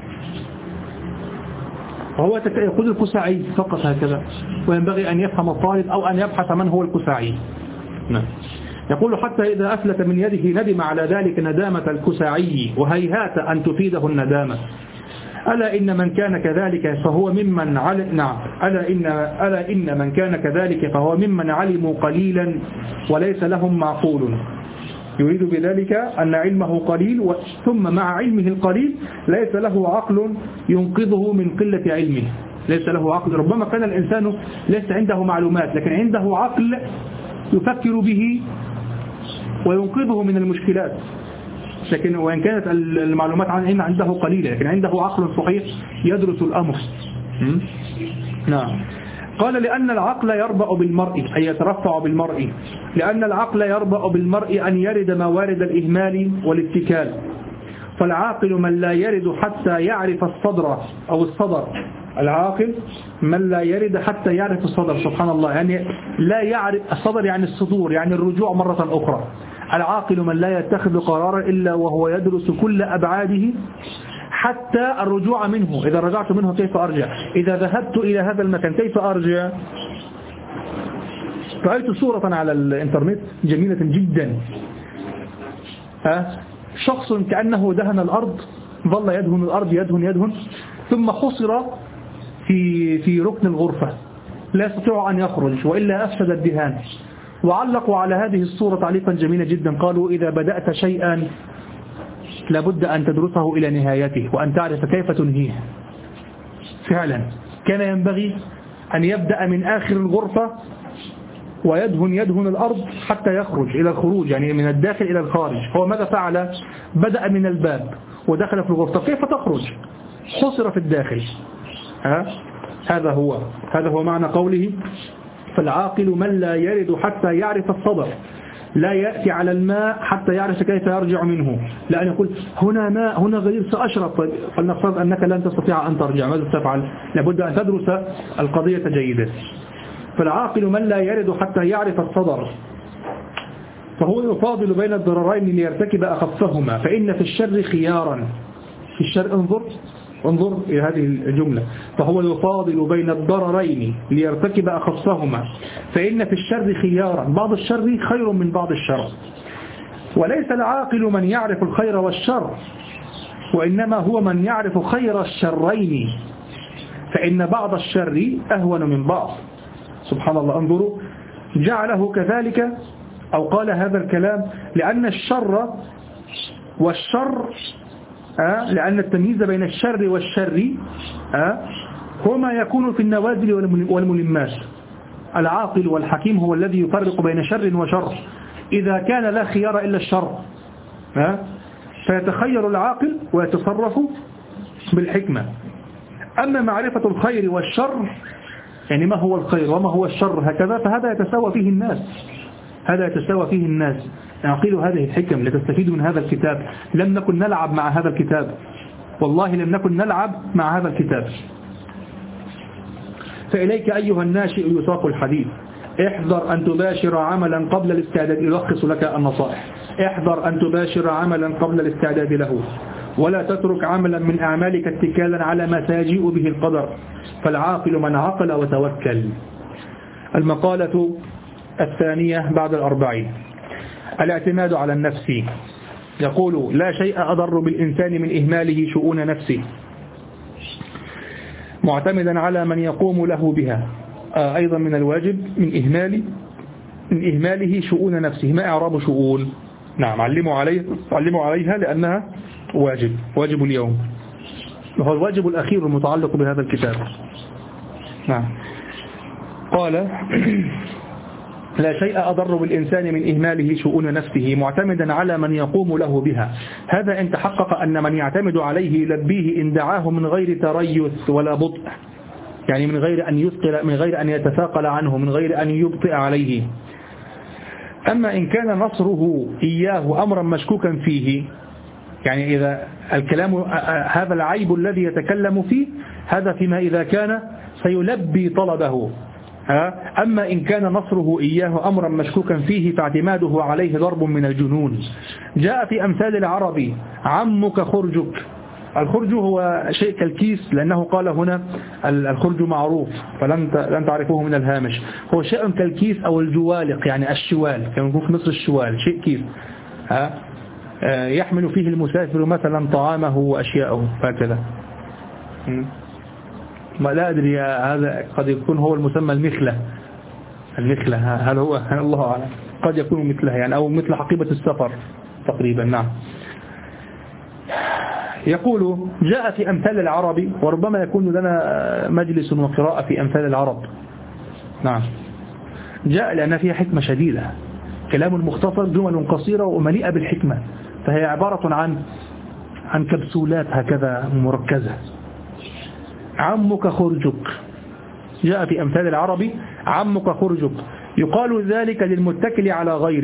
وهو يقول الكساعي فقط هكذا، وينبغي أن يفهم الطالب أو أن يبحث من هو الكساعي. نعم. يقول حتى إذا أفلت من يده ندم على ذلك ندامة الكساعي، وهيهات أن تفيده الندامة. ألا إن من كان كذلك فهو ممن نعم. ألا إن من كان كذلك فهو ممن علموا قليلا وليس لهم معقول. يريد بذلك أن علمه قليل، ثم مع علمه القليل ليس له عقل ينقذه من قلة علمه. ليس له عقل. ربما كان الإنسان ليس عنده معلومات، لكن عنده عقل يفكر به وينقذه من المشكلات. لكن وإن كانت المعلومات عنده قليلة، لكن عنده عقل صحيح يدرس الأمر. نعم. قال لأن العقل يربأ بالمرء، أي يترفع بالمرء، لأن العقل يربأ بالمرء أن يرد موارد الإهمال والاتكال. فالعاقل من لا يرد حتى يعرف الصدر أو الصدر. العاقل من لا يرد حتى يعرف الصدر. سبحان الله، يعني لا يعرف الصدر يعني الصدور، يعني الرجوع مرة أخرى. العاقل من لا يتخذ قرارا إلا وهو يدرس كل أبعاده حتى الرجوع منه. إذا رجعت منه كيف أرجع؟ إذا ذهبت إلى هذا المكان كيف أرجع؟ رأيت صورة على الإنترنت جميلة جدا. شخص كأنه دهن الأرض، ظل يدهن الأرض يدهن ثم حصر في ركن الغرفة، لا يستطيع أن يخرج وإلا أفسد الدهان. وعلقوا على هذه الصورة تعليقا جميلا جدا، قالوا إذا بدأت شيئا لابد أن تدرسه إلى نهايته وأن تعرف كيف تنهيه. فعلا كان ينبغي أن يبدأ من آخر الغرفة ويدهن الأرض حتى يخرج إلى الخروج، يعني من الداخل إلى الخارج. هو ماذا فعل؟ بدأ من الباب ودخل في الغرفة، كيف تخرج؟ حصر في الداخل. هذا هو معنى قوله فالعاقل من لا يرد حتى يعرف الصدر، لا يأتي على الماء حتى يعرف كيف يرجع منه. لا أن يقول هنا ماء هنا غليل سأشرب، فلنفترض أنك لن تستطيع أن ترجع، ماذا تفعل؟ لابد أن تدرس القضية جيدا. فالعاقل من لا يرد حتى يعرف الصدر، فهو يفاضل بين الضررين ليرتكب أخفهما، فإن في الشر خيارا. في الشر انظر إلى هذه الجملة، فهو يفاضل بين الضررين ليرتكب أخفهما، فإن في الشر خيارا، بعض الشر خير من بعض الشر. وليس العاقل من يعرف الخير والشر، وإنما هو من يعرف خير الشرين، فإن بعض الشر أهون من بعض. سبحان الله. انظروا، جعله كذلك أو قال هذا الكلام لأن الشر والشر لأن التمييز بين الشر والشر هو ما يكون في النوازل والملمات. العاقل والحكيم هو الذي يفرق بين شر وشر. إذا كان لا خيار إلا الشر فيتخير العاقل ويتصرف بالحكمة. أما معرفة الخير والشر، يعني ما هو الخير وما هو الشر هكذا، فهذا يتساوى فيه الناس، هذا يتساوى فيه الناس. أعقلوا هذه الحكم لتستفيدوا من هذا الكتاب. لم نكن نلعب مع هذا الكتاب، والله لم نكن نلعب مع هذا الكتاب. فإليك أيها الناشئ يساق الحديث، احذر أن تباشر عملا قبل الاستعداد. يلخص لك النصائح: احذر أن تباشر عملا قبل الاستعداد له، ولا تترك عملا من أعمالك اتكالا على ما سيجيء به القدر، فالعاقل من عقل وتوكل. المقالة الثانية بعد 40: الاعتماد على النفس. يقول: لا شيء أضر بالإنسان من إهماله شؤون نفسه، معتمدا على من يقوم له بها. أيضا من الواجب من إهماله شؤون نفسه. ما إعراب شؤون؟ نعم، علموا عليها لأنها واجب اليوم، وهو الواجب الأخير المتعلق بهذا الكتاب. نعم. قال: لا شيء أضر بالإنسان من إهماله شؤون نفسه، معتمدا على من يقوم له بها. هذا إن تحقق أن من يعتمد عليه يلبيه إن دعاه من غير تريث ولا بطء، يعني من غير أن يثقل، من غير أن يتثاقل عنه، من غير أن يبطئ عليه. أما إن كان نصره إياه أمرا مشكوكا فيه، يعني إذا الكلام هذا العيب الذي يتكلم فيه، هذا فيما إذا كان سيلبي طلبه. أما إن كان نصره إياه أمرا مشكوكا فيه فاعتماده عليه ضرب من الجنون. جاء في أمثال العرب: عمك خرجك. الخرج هو شيء كالكيس، لأنه قال هنا الخرج معروف فلن تعرفوه من الهامش. هو شيء كالكيس أو الجوالق، يعني الشوال، كما يقول في مصر الشوال، شيء كيس يحمل فيه المسافر مثلا طعامه وأشياءه هكذا. ما لا أدري، هذا قد يكون هو المسمى المخلة، هل هو؟ الله أعلم، قد يكون مثلها يعني، أو مثل حقيبة السفر تقريبا. نعم. يقول: جاء في أمثال العرب، وربما يكون لنا مجلس وقراءة في أمثال العرب. نعم. جاء لأن فيها حكمة شديدة، كلام مختصر، جمل قصيرة ومليئة بالحكمة، فهي عبارة عن كبسولات هكذا مركزة. عمك خرجك. جاء في أمثال العرب: عمك خرجك. يقال ذلك للمتكل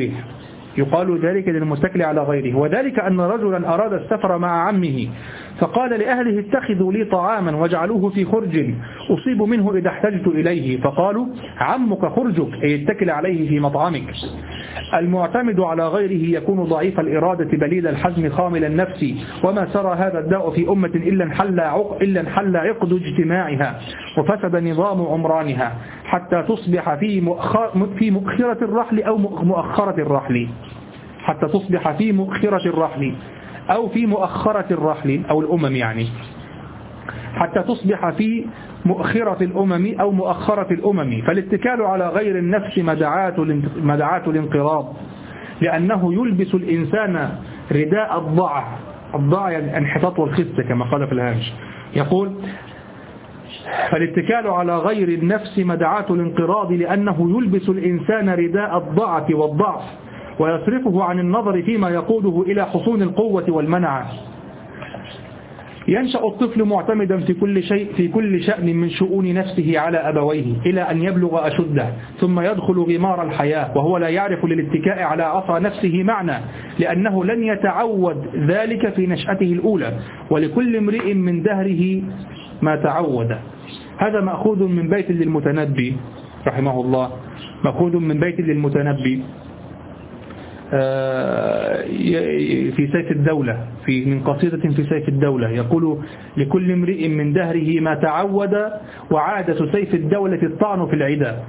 على غيره، وذلك أن رجلا أراد السفر مع عمه، فقال لأهله: اتخذوا لي طعاما واجعلوه في خرج أصيب منه إذا احتجت إليه، فقالوا: عمك خرجك، أي اتكل عليه في مطعمك. المعتمد على غيره يكون ضعيف الإرادة بليد الحزم خامل النفس، وما سرى هذا الداء في أمة إلا انحل عقد اجتماعها وفسد نظام عمرانها، حتى تصبح في مؤخرة الرحل أو مؤخرة الرحل، حتى تصبح في مؤخرة الرحل أو في مؤخرة الرحل، أو الأمم يعني، حتى تصبح في مؤخرة الأمم أو مؤخرة الأمم. فالاتكال على غير النفس مدعاة الانقراض، لأنه يلبس الإنسان رداء الضع يعني انحطاط والخسة كما قال في الهامش. يقول: فالاتكال على غير النفس مدعاة الانقراض، لأنه يلبس الإنسان رداء الضعف والضعف، ويصرفه عن النظر فيما يقوده إلى حصون القوة والمنعة. ينشأ الطفل معتمدا في كل شأن من شؤون نفسه على أبويه إلى أن يبلغ أشده، ثم يدخل غمار الحياة وهو لا يعرف للاتكاء على عصا نفسه معنى، لأنه لن يتعود ذلك في نشأته الأولى. ولكل امرئ من دهره ما تعود. هذا مأخوذ من بيت للمتنبي رحمه الله، مأخوذ من بيت للمتنبي في سيف الدولة، من قصيدة في سيف الدولة، يقول: لكل امرئ من دهره ما تعود، وعادة سيف الدولة الطعن في العدا.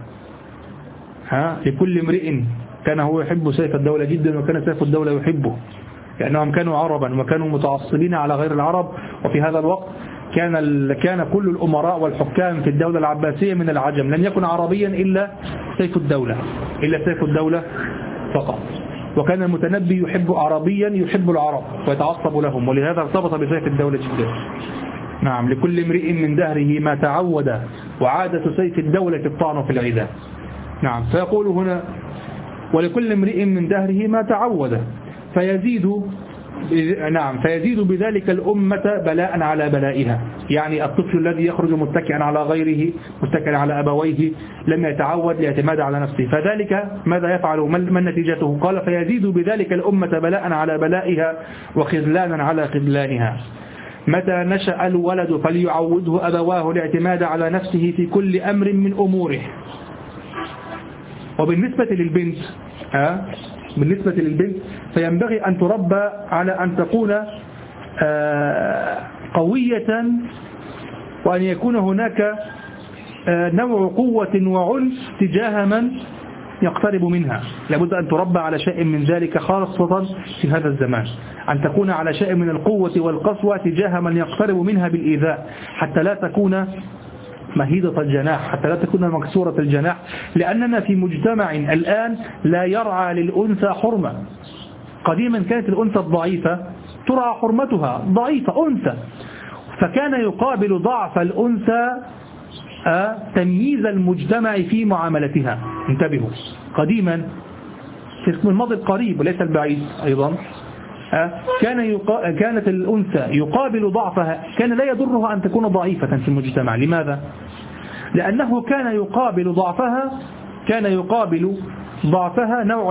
لكل امرئ، كان هو يحب سيف الدولة جدا، وكان سيف الدولة يحبه، لأنهم كانوا عربا وكانوا متعصبين على غير العرب. وفي هذا الوقت كان كل الأمراء والحكام في الدولة العباسية من العجم، لم يكن عربيا إلا سيف الدولة فقط. وكان المتنبي يحب عربيا يحب العرب ويتعصب لهم، ولهذا ارتبط بسيف الدولة جدا. نعم. لكل امرئ من دهره ما تعود، وعادة سيف الدولة الطعن في العدا. نعم. فيقول هنا: ولكل امرئ من دهره ما تعود، فيزيد بذلك الأمة بلاء على بلائها. يعني الطفل الذي يخرج متكئا على غيره، متكئا على أبويه، لم يتعود الاعتماد على نفسه، فذلك ماذا يفعل؟ ما نتيجته؟ قال فيزيد بذلك الأمة بلاء على بلائها وخذلانا على خذلانها. متى نشأ الولد فليعوده أبواه الاعتماد على نفسه في كل أمر من أموره. وبالنسبة للبنت بالنسبة للبنت فينبغي أن تربى على أن تكون قوية، وأن يكون هناك نوع قوة وعنف تجاه من يقترب منها. لابد أن تربى على شيء من ذلك خاصة في هذا الزمان، أن تكون على شيء من القوة والقسوة تجاه من يقترب منها بالإيذاء، حتى لا تكون مهيدة الجناح، حتى لا تكون مكسورة الجناح، لأننا في مجتمع الآن لا يرعى للأنثى حرمة. قديما كانت الأنثى الضعيفة ترعى حرمتها، ضعيفة أنثى، فكان يقابل ضعف الأنثى تمييز المجتمع في معاملتها. انتبهوا، قديما في الماضي القريب وليس البعيد أيضا كانت الأنثى يقابل ضعفها، كان لا يضرها أن تكون ضعيفة في المجتمع. لماذا؟ لأنه كان يقابل ضعفها نوع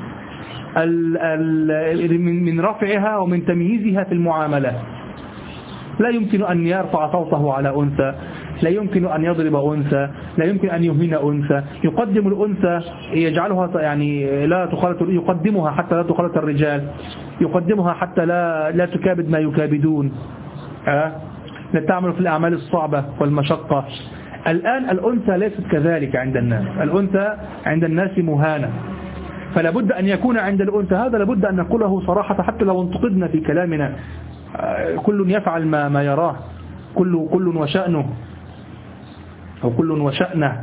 من رفعها ومن تمييزها في المعاملات. لا يمكن أن يرفع صوته على أنثى، لا يمكن أن يضرب أنثى، لا يمكن أن يهين أنثى، يقدم الأنثى، يجعلها يعني لا تخالط، يقدمها حتى لا تخالط الرجال، يقدمها حتى لا تكابد ما يكابدون، لا تعمل في الأعمال الصعبة والمشقة. الآن الأنثى ليست كذلك عند الناس، الأنثى عند الناس مهانة، فلا بد أن يكون عند الأنثى هذا، لابد أن نقوله صراحة حتى لو انتقدنا في كلامنا. كل يفعل ما يراه، كل وشأنه أو كل وشأنه،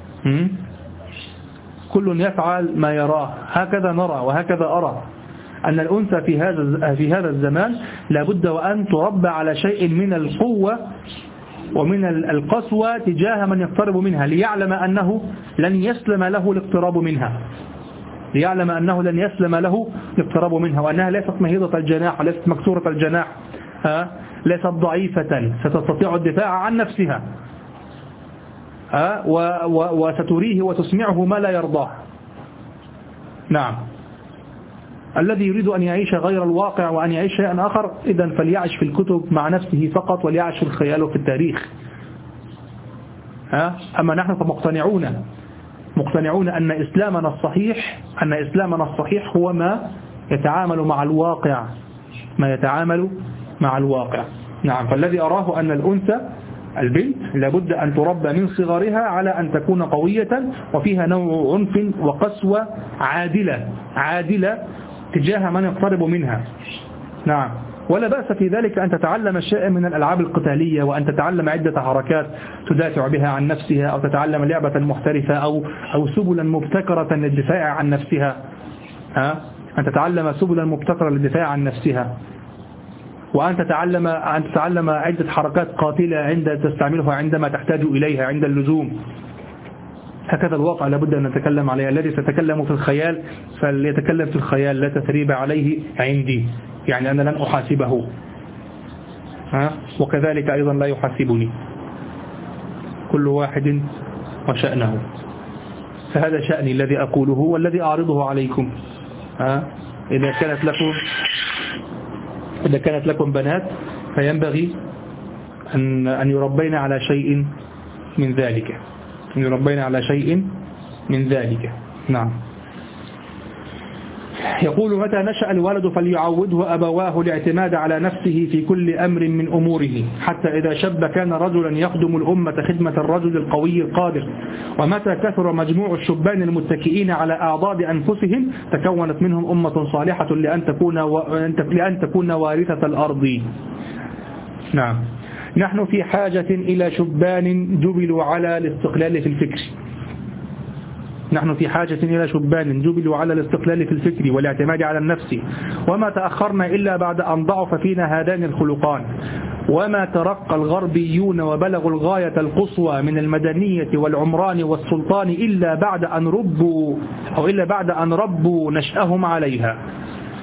كل يفعل ما يراه. هكذا نرى وهكذا أرى أن الأنثى في هذا الزمان لابد وأن تربى على شيء من القوة ومن القسوة تجاه من يقترب منها، ليعلم أنه لن يسلم له الاقتراب منها، ليعلم أنه لن يسلم له الاقتراب منها، وأنها ليست مهيضة الجناح وليست مكسورة الجناح، ليست ضعيفة، ستستطيع الدفاع عن نفسها، وستريه وتسمعه ما لا يرضاه. نعم، الذي يريد أن يعيش غير الواقع وأن يعيش شيئا آخر، إذن فليعيش في الكتب مع نفسه فقط، وليعيش في الخيال وفي التاريخ. أما نحن مقتنعون أن إسلامنا الصحيح هو ما يتعامل مع الواقع، نعم. فالذي أراه أن الأنثى البنت لابد أن تربى من صغرها على أن تكون قوية وفيها نوع عنف وقسوة عادلة تجاه من يقترب منها. نعم، ولا بأس في ذلك أن تتعلم الشيء من الألعاب القتالية، وأن تتعلم عدة حركات تدافع بها عن نفسها، أو تتعلم لعبة محترفة أو سبلا مبتكرة للدفاع عن نفسها، أن تتعلم سبلا مبتكرة للدفاع عن نفسها، وأن تتعلم عدة حركات قاتلة تستعملها عندما تحتاج إليها عند اللزوم. هكذا الواقع لابد أن نتكلم عليه. الذي سيتكلم في الخيال فليتكلم في الخيال، لا تثريب عليه عندي، يعني أنا لن أحاسبه، وكذلك أيضا لا يحاسبني، كل واحد وشأنه. فهذا شأني الذي أقوله والذي أعرضه عليكم. إذا كانت لكم بنات فينبغي أن يربين على شيء من ذلك، نعم. يقول متى نشأ الولد فليعوده أبواه الاعتماد على نفسه في كل أمر من أموره، حتى إذا شب كان رجلا يخدم الأمة خدمة الرجل القوي القادر. ومتى كثر مجموع الشبان المتكئين على أعضاد أنفسهم تكونت منهم أمة صالحة لأن تكون وارثة الأرض. نعم، نحن في حاجة إلى شبان جبلوا على الاستقلال في الفكر. في الفكر والاعتماد على النفس، وما تأخرنا إلا بعد أن ضعف فينا هذان الخلقان، وما ترقى الغربيون وبلغوا الغاية القصوى من المدنية والعمران والسلطان إلا بعد أن ربوا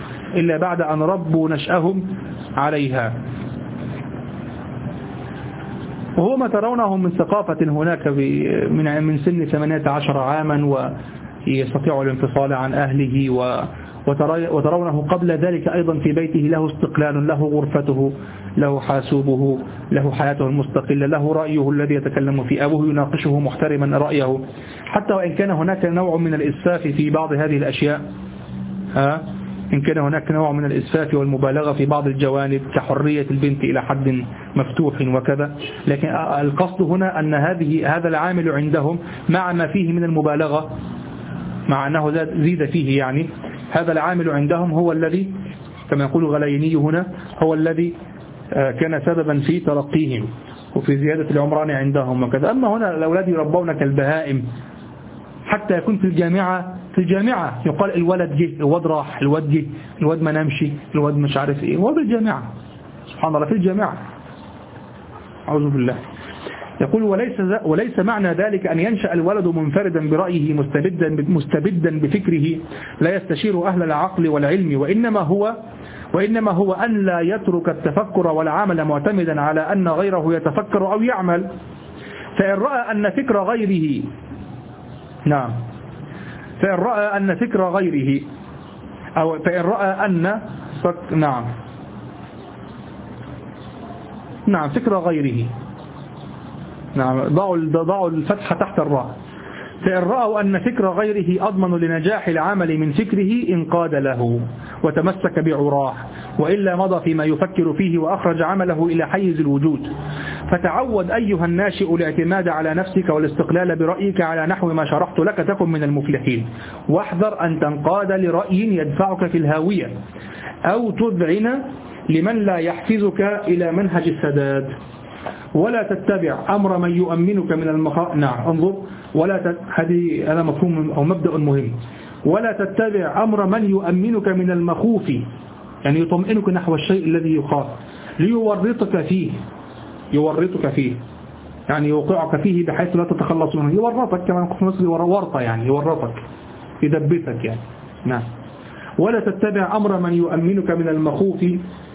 نشأهم عليها. وهو ما ترونه من ثقافة هناك من سن 18 عاما ويستطيع الانفصال عن أهله وترونه قبل ذلك أيضا في بيته له استقلال، له غرفته، له حاسوبه، له حياته المستقلة، له رأيه الذي يتكلم فيه، أبوه يناقشه محترما رأيه، حتى وإن كان هناك نوع من الإسفاف في بعض هذه الأشياء، إن كان هناك نوع من الإسفاف والمبالغة في بعض الجوانب كحرية البنت إلى حد مفتوح وكذا، لكن القصد هنا أن هذا العامل عندهم مع ما فيه من المبالغة، مع أنه زيد فيه يعني، هذا العامل عندهم هو الذي كما يقول غليني هنا هو الذي كان سببا في ترقيهم وفي زيادة العمران عندهم وكذا. أما هنا الأولاد يربون كالبهائم، حتى يكون في الجامعة يقال الولد جه، الولد راح، الولد جه، الولد ما نمشي، الولد مش عارف ايه، هو بالجامعة سبحان الله في الجامعة، أعوذ بالله. يقول وليس معنى ذلك أن ينشأ الولد منفردا برأيه مستبدا بفكره لا يستشير أهل العقل والعلم، وإنما هو أن لا يترك التفكر والعمل معتمدا على أن غيره يتفكر أو يعمل. فإن رأى أن فكر غيره فإن رأى أن فكر غيره أو فإن رأى أن فكر غيره ضعوا الفتحة تحت الراء. فإن رأوا أن فكر غيره أضمن لنجاح العمل من فكره انقاد له وتمسك بعراه، وإلا مضى فيما يفكر فيه وأخرج عمله إلى حيز الوجود. فتعود أيها الناشئ الاعتماد على نفسك والاستقلال برأيك على نحو ما شرحت لك تكن من المفلحين، واحذر أن تنقاد لرأي يدفعك في الهاوية أو تذعن لمن لا يحفزك إلى منهج السداد، ولا تتبع أمر من يؤمنك من انظر هذا مفهوم أو مبدأ مهم. ولا تتبع أمر من يؤمنك من المخوف، يعني يطمئنك نحو الشيء الذي يخاف، ليورطك فيه يعني يوقعك فيه بحيث لا تتخلص منه، يورطك كما نقول في مصر ورطة، يعني يورطك يدبسك يعني. ولا تتبع أمر من يؤمنك من المخوف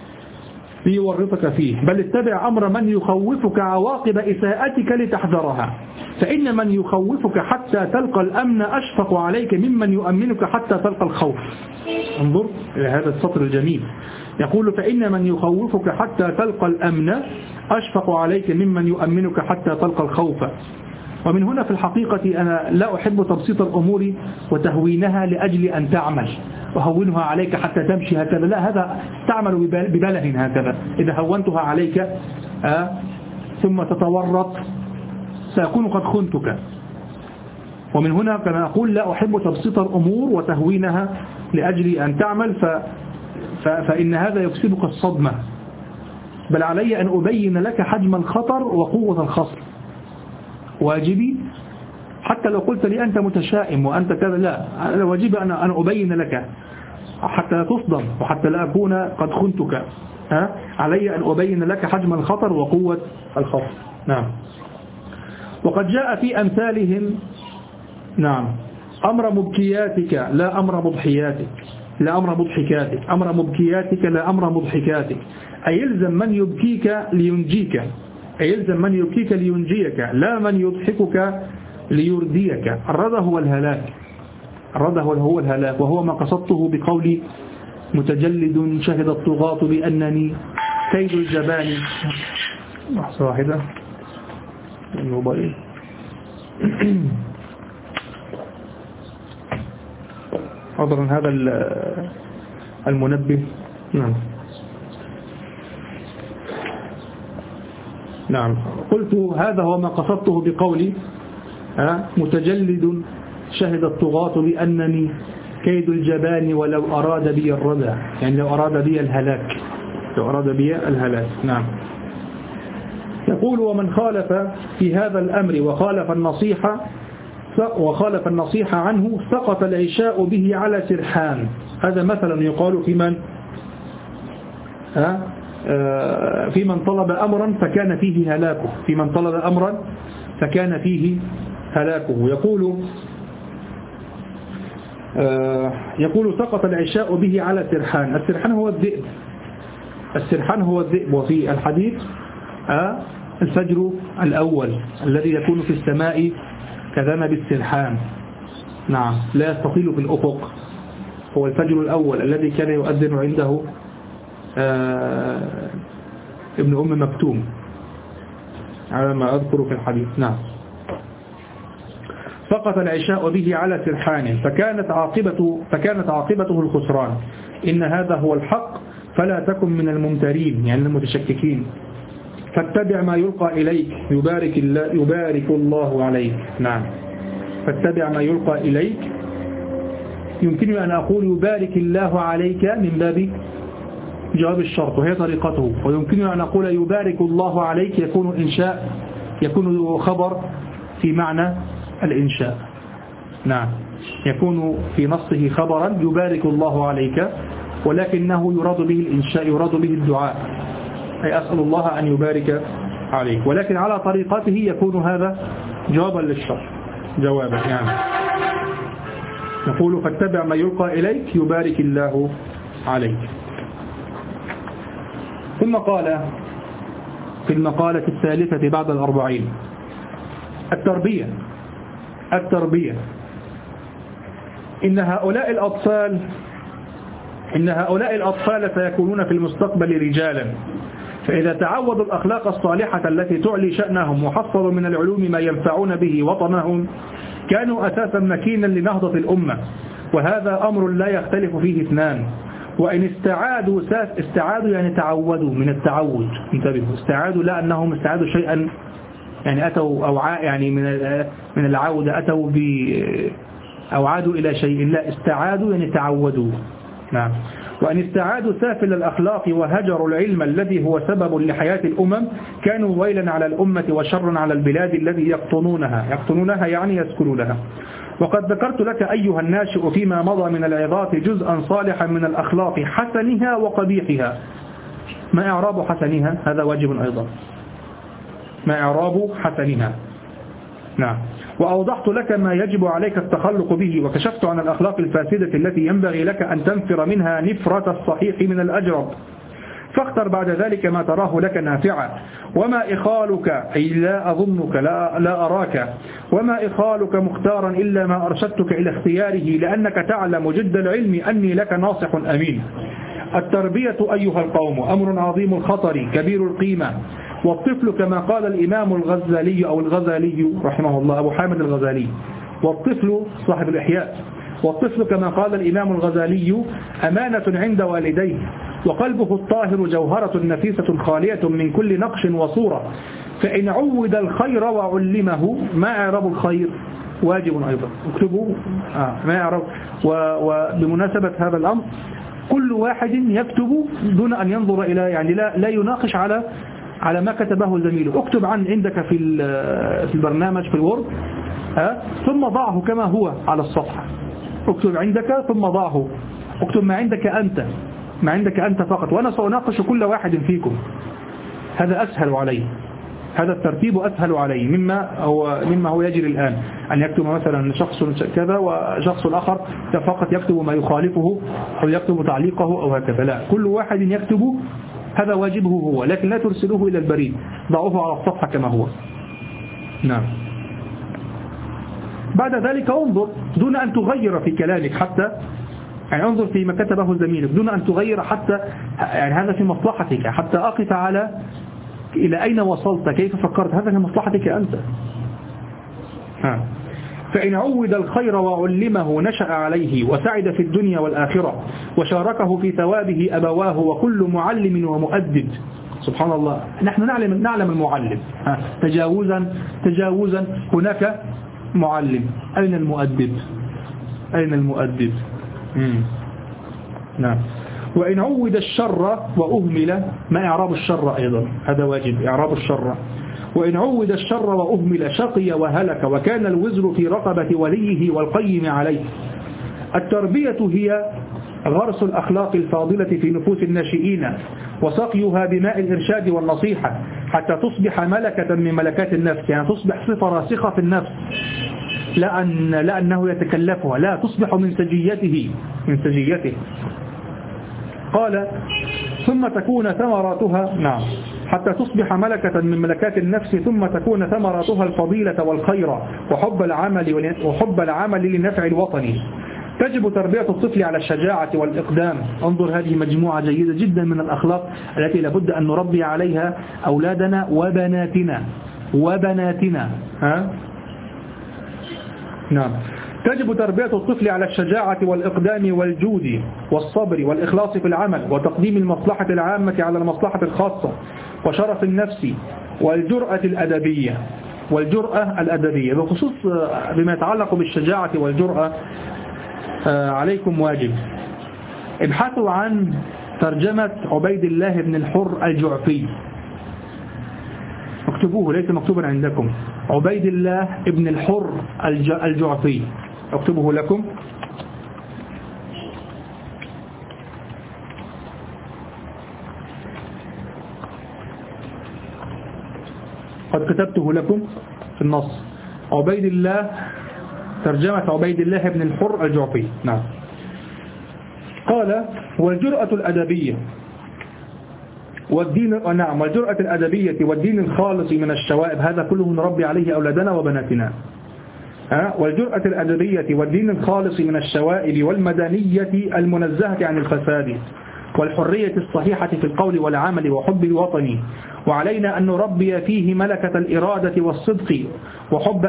ليورطك فيه، بل اتبع أمر من يخوفك عواقب إساءتك لتحذرها، فإن من يخوفك حتى تلقى الأمن أشفق عليك ممن يؤمنك حتى تلقى الخوف. انظر إلى هذا السطر الجميل، يقول فإن من يخوفك حتى تلقى الأمن أشفق عليك ممن يؤمنك حتى تلقى الخوف. ومن هنا في الحقيقة أنا لا أحب تبسيط الأمور وتهوينها لأجل أن تعمل وهونها عليك حتى تمشي هكذا، لا، هذا تعمل ببله هكذا. إذا هونتها عليك ثم تتورط سيكون قد خنتك. ومن هنا كما أقول لا أحب تبسيط الأمور وتهوينها لأجل أن تعمل فإن هذا يكسبك الصدمة، بل علي أن أبين لك حجم الخطر وقوة الخصم. واجبي حتى لو قلت لي أنت متشائم وأنت كذا، لا، واجبي أن أبين لك حتى لا تصدم وحتى لا أكون قد خنتك. علي أن أبين لك حجم الخطر وقوة الخصم. وقد جاء في أمثالهم أمر مبكياتك لا أمر مضحياتك، لا أمر مضحكاتك، أمر مبكياتك لا أمر مضحكاتك، أي يلزم من يبكيك لينجيك، أي يلزم من يبكيك لينجيك لا من يضحكك ليرديك. الردى هو الهلاك، الردى هو الهلاك، وهو ما قصدته بقولي متجلد شهد الطغاة بأنني كيد الجبان. لحظة واحدة الموبايل. عذرا هذا المنبه. قلت هذا هو ما قصدته بقولي متجلد شهد الطغاة بأنني كيد الجبان ولو أراد بي الردى، يعني لو أراد بي الهلاك، يقول ومن خالف في هذا الأمر وخالف النصيحة عنه سقط العشاء به على سرحان. هذا مثلا يقال في من طلب أمرا فكان فيه هلاكه، في من طلب أمرا فكان فيه هلاكه. يقول سقط العشاء به على سرحان. السرحان هو الذئب، وفي الحديث الفجر الأول الذي يكون في السماء كذنب السرحان، نعم، لا يستطيل في الأفق، هو الفجر الأول الذي كان يؤذن عنده ابن أم مكتوم على ما أذكر في الحديث. نعم. سقط العشاء به على سرحان فكانت عاقبته الخسران. إن هذا هو الحق فلا تكن من الممترين، يعني المتشككين. فاتبع ما يلقى إليك يبارك الله عليك. نعم، فاتبع ما يلقى إليك. يمكنني أن أقول يبارك الله عليك من باب جواب الشرط وهي طريقته، ويمكنني أن أقول يبارك الله عليك يكون خبر في معنى الإنشاء. نعم، يكون في نصه خبرا يبارك الله عليك، ولكنه يراد به الإنشاء، يراد به الدعاء، أي أسأل الله أن يبارك عليك، ولكن على طريقته يكون هذا جوابا للشرط، جوابا يعني. نقول فاتبع ما يلقى إليك يبارك الله عليك. ثم قال في المقالة الثالثة بعد 40: التربية إن هؤلاء الأطفال سيكونون في المستقبل رجالا، فإذا تعودوا الأخلاق الصالحة التي تعلي شأنهم وحصلوا من العلوم ما ينفعون به وطنهم كانوا أساسا مكينا لنهضة الأمة، وهذا أمر لا يختلف فيه اثنان. وإن استعادوا يعني تعودوا من التعود، انتبهوا، استعادوا لا أنهم استعادوا شيئا يعني أتوا أو يعني من العودة أتوا أو عادوا إلى شيء، لا، استعادوا يعني تعودوا. نعم. وأن استعادوا سافل الأخلاق وهجروا العلم الذي هو سبب لحياة الأمم كانوا ويلا على الأمة وشرا على البلاد الذي يقطنونها يعني يسكنونها. وقد ذكرت لك أيها الناشئ فيما مضى من العظات جزءا صالحا من الأخلاق حسنها وقبيحها. ما إعراب حسنها؟ هذا واجب أيضا. ما إعراب حسنها؟ نعم. وأوضحت لك ما يجب عليك التخلق به، وكشفت عن الأخلاق الفاسدة التي ينبغي لك أن تنفر منها نفرة الصحيح من الأجرب، فاختر بعد ذلك ما تراه لك نافعا. وما إخالك أي لا أظنك لا أراك، وما إخالك مختارا إلا ما أرشدتك إلى اختياره، لأنك تعلم جد العلم أني لك ناصح أمين. التربية أيها القوم أمر عظيم الخطر كبير القيمة، والطفل كما قال الإمام الغزالي رحمه الله، أبو حامد الغزالي، والطفل صاحب الإحياء، والطفل كما قال الإمام الغزالي أمانة عند والديه، وقلبه الطاهر جوهرة نفيسة خالية من كل نقش وصورة، فإن عود الخير وعلمه. ما إعراب الخير؟ واجب أيضا، اكتبوا ما إعراب. وبمناسبة هذا الأمر كل واحد يكتب دون أن ينظر إلى يعني لا يناقش على ما كتبه زميله. اكتب عندك في البرنامج في الوورد ثم ضعه كما هو على الصفحة. اكتب عندك ثم ضعه، اكتب ما عندك أنت فقط، وأنا سأناقش كل واحد فيكم. هذا أسهل عليه، هذا الترتيب أسهل عليه مما هو يجري الآن، أن يكتب مثلا شخص كذا وشخص الآخر فقط يكتب ما يخالفه أو يكتب تعليقه أو هكذا. لا، كل واحد يكتب هذا واجبه هو، لكن لا ترسلوه إلى البريد، ضعوه على الصفحة كما هو. نعم. بعد ذلك انظر دون أن تغير في كلامك، حتى يعني انظر فيما كتبه زميلك دون أن تغير، حتى يعني هذا في مصلحتك، حتى أقف على إلى أين وصلت، كيف فكرت، هذا في مصلحتك أنت. فإن عود الخير وعلمه نشأ عليه وسعد في الدنيا والآخرة، وشاركه في ثوابه أبواه وكل معلم ومؤدب. سبحان الله، نحن نعلم المعلم، تجاوزا هناك معلم، أين المؤدب؟ نعم. وإن عود الشر وأهمل. ما إعراب الشر أيضا؟ هذا واجب، إعراب الشر. وإن عود الشر وأهمل شقي وهلك، وكان الوزر في رقبة وليه والقيم عليه. التربية هي غرس الأخلاق الفاضلة في نفوس الناشئين، وسقيها بماء الإرشاد والنصيحة حتى تصبح ملكة من ملكات النفس، يعني تصبح صفة راسخة في النفس، لا أنه يتكلفها، لا، تصبح من سجيته. قال ثم تكون ثمراتها. نعم. حتى تصبح ملكة من ملكات النفس، ثم تكون ثمراتها الفضيلة والخير وحب العمل لنفع الوطن. تجب تربية الطفل على الشجاعة والإقدام. انظر، هذه مجموعة جيدة جدا من الأخلاق التي لابد أن نربي عليها أولادنا وبناتنا. نعم. تجب تربية الطفل على الشجاعة والإقدام والجود والصبر والإخلاص في العمل وتقديم المصلحة العامة على المصلحة الخاصة وشرف النفس والجرأة الأدبية. بخصوص بما يتعلق بالشجاعة والجرأة، عليكم واجب، ابحثوا عن ترجمة عبيد الله بن الحر الجعفي، اكتبوه، ليس مكتوبا عندكم، عبيد الله بن الحر الجعفي، اكتبه لكم. قد كتبته لكم في النص، ترجمة عبيد الله بن الحر الجعفي. نعم. قال: والجرأة الأدبية والدين الخالص من الشوائب، هذا كله نربي عليه أولادنا وبناتنا. والجرأة الأدبية والدين الخالص من الشوائب والمدنية المنزهة عن الفساد والحرية الصحيحة في القول والعمل وحب الوطن. وعلينا أن نربي فيه ملكة الإرادة والصدق وحب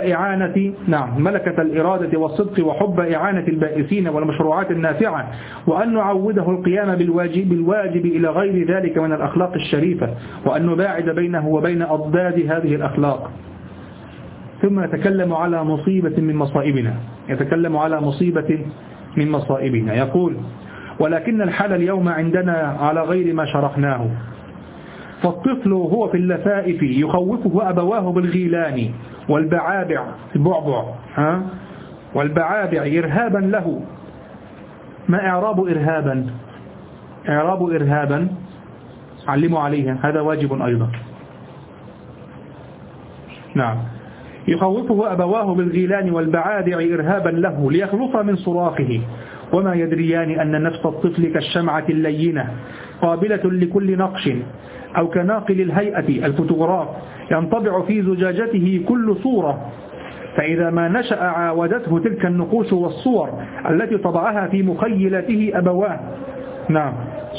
إعانة البائسين والمشروعات النافعة، وأن نعوده القيام بالواجب إلى غير ذلك من الأخلاق الشريفة، وأن نباعد بينه وبين أضداد هذه الأخلاق. ثم يتكلم على مصيبة من مصائبنا، يقول: ولكن الحال اليوم عندنا على غير ما شرحناه، فالطفل هو في اللفائف يخوفه أبواه بالغيلان والبعابع إرهابا له. ما إعراب إرهابا؟ علموا عليها، هذا واجب أيضا. نعم. يخوفه أبواه بالغيلان والبعابع إرهابا له ليخلص من صراخه، وما يدريان أن نفس الطفل كالشمعة اللينة قابلة لكل نقش، أو كناقل الهيئة الفوتوغراف ينطبع في زجاجته كل صورة، فإذا ما نشأ عاودته تلك النقوش والصور التي طبعها في مخيلته أبواه. نعم.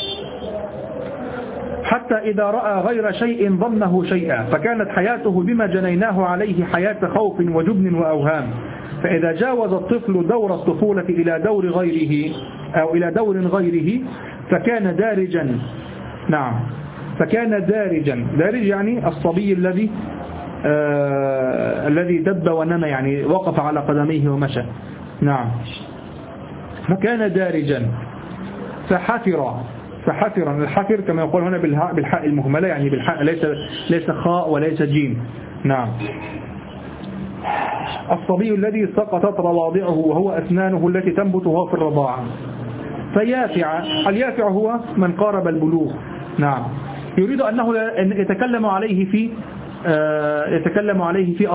حتى إذا رأى غير شيء ظنه شيئا، فكانت حياته بما جنيناه عليه حياة خوف وجبن وأوهام. فإذا جاوز الطفل دور الطفولة إلى دور غيره فكان دارجا. نعم. دارج يعني الصبي الذي دب ونمى، يعني وقف على قدميه ومشى. نعم. فكان دارجا فحفر. الحفر كما يقول هنا بالحاء المهملة، يعني بالحاء ليس خاء وليس جيم. نعم. الصبي الذي سقطت رواضعه وهو أسنانه التي تنبت وهو في الرضاعة. اليافع هو من قارب البلوغ. نعم. يريد أنه يتكلم عليه في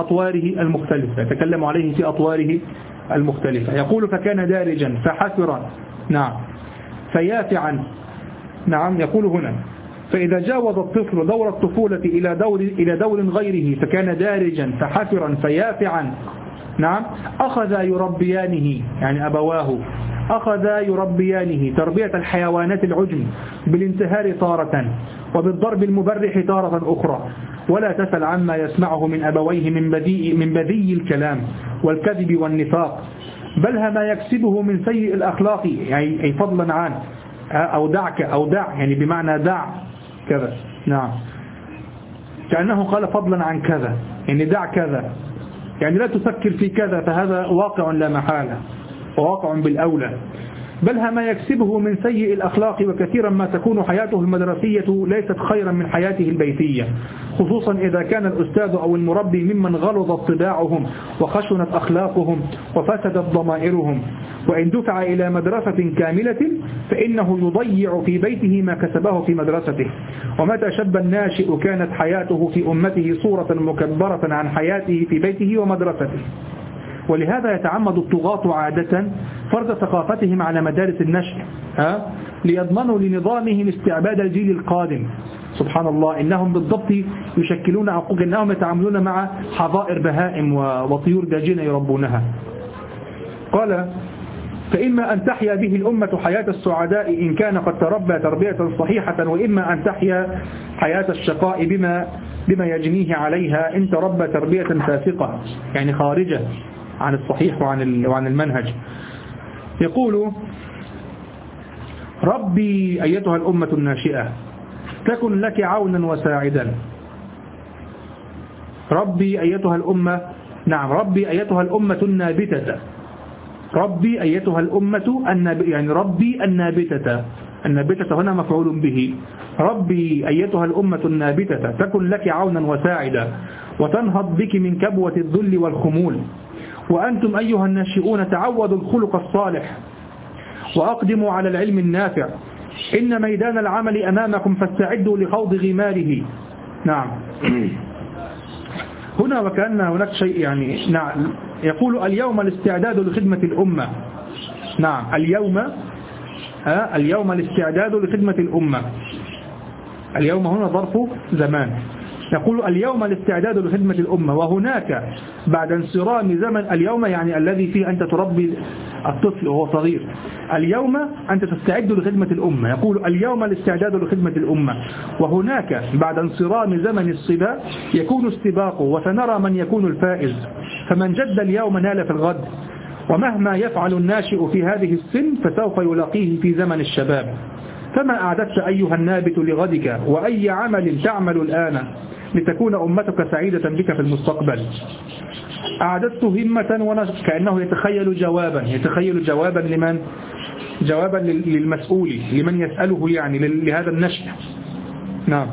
أطواره المختلفة. يقول: فكان دارجا فحفرا. نعم. فيافعا. نعم. يقول هنا: فإذا جاوز الطفل دور الطفولة إلى دور غيره فكان دارجا فحفرا فيافعا. نعم. أخذا يربيانه، يعني أبواه أخذا يربيانه تربية الحيوانات العجم بالانتهار تارة وبالضرب المبرح تارة أخرى، ولا تسل عما يسمعه من أبويه من بذيء الكلام والكذب والنفاق، بل ما يكسبه من سيء الأخلاق، يعني فضلا عنه، أو دع يعني بمعنى دع كذا. نعم. كأنه قال فضلا عن كذا، يعني دع كذا، يعني لا تفكر في كذا، فهذا واقع لا محالة وواقع بالأولى. بل ما يكسبه من سيء الأخلاق، وكثيرا ما تكون حياته المدرسية ليست خيرا من حياته البيتية، خصوصا إذا كان الأستاذ أو المربي ممن غلظت طباعهم وخشنت أخلاقهم وفسدت ضمائرهم. وإن دفع إلى مدرسة كاملة فإنه يضيع في بيته ما كسبه في مدرسته. ومتى شب الناشئ كانت حياته في أمته صورة مكبرة عن حياته في بيته ومدرسته. ولهذا يتعمد الطغاة عادة فرض ثقافتهم على مدارس النشء ليضمنوا لنظامهم استعباد الجيل القادم، سبحان الله، إنهم بالضبط يشكلون عقوق، إنهم يتعاملون مع حظائر بهائم وطيور داجنة يربونها. قال فإما أن تحيا به الأمة حياة السعداء إن كان قد تربى تربية صحيحة، وإما أن تحيا حياة الشقاء بما يجنيه عليها إن تربى تربية فاسقة، يعني خارجة عن الصحيح وعن المنهج. يقول ربي أيتها الأمة الناشئة تكن لك عونا وساعدا. ربي أيتها الأمة، نعم ربي أيتها الأمة النابتة، ربي أيتها الأمة يعني ربي النابتة، النابتة هنا مفعول به. ربي أيتها الأمة النابتة تكن لك عونا وساعدا وتنهض بك من كبوة الذل والخمول. وأنتم أيها الناشئون تعودوا الخلق الصالح وأقدموا على العلم النافع، إن ميدان العمل أمامكم فاستعدوا لخوض غماره. نعم هنا وكأن هناك شيء يعني نعم. يقول اليوم الاستعداد لخدمة الأمة. نعم اليوم الاستعداد لخدمة الأمة. اليوم هنا ظرف زمان. يقول اليوم الاستعداد لخدمة الأمة، وهناك بعد انصرام زمن، اليوم يعني الذي فيه أنت تربي الطفل وهو صغير، اليوم أنت تستعد لخدمة الأمة. يقول اليوم الاستعداد لخدمة الأمة، وهناك بعد انصرام زمن الصبا يكون استباق، وسنرى من يكون الفائز. فمن جد اليوم نال في الغد، ومهما يفعل الناشئ في هذه السن فسوف يلاقيه في زمن الشباب. فما أعددت أيها النابت لغدك، وأي عمل تعمل الآن لتكون أمتك سعيدة بك في المستقبل. أعددت همة كأنه يتخيل جوابا لمن؟ جوابا للمسؤول، لمن يسأله يعني لهذا النشء. نعم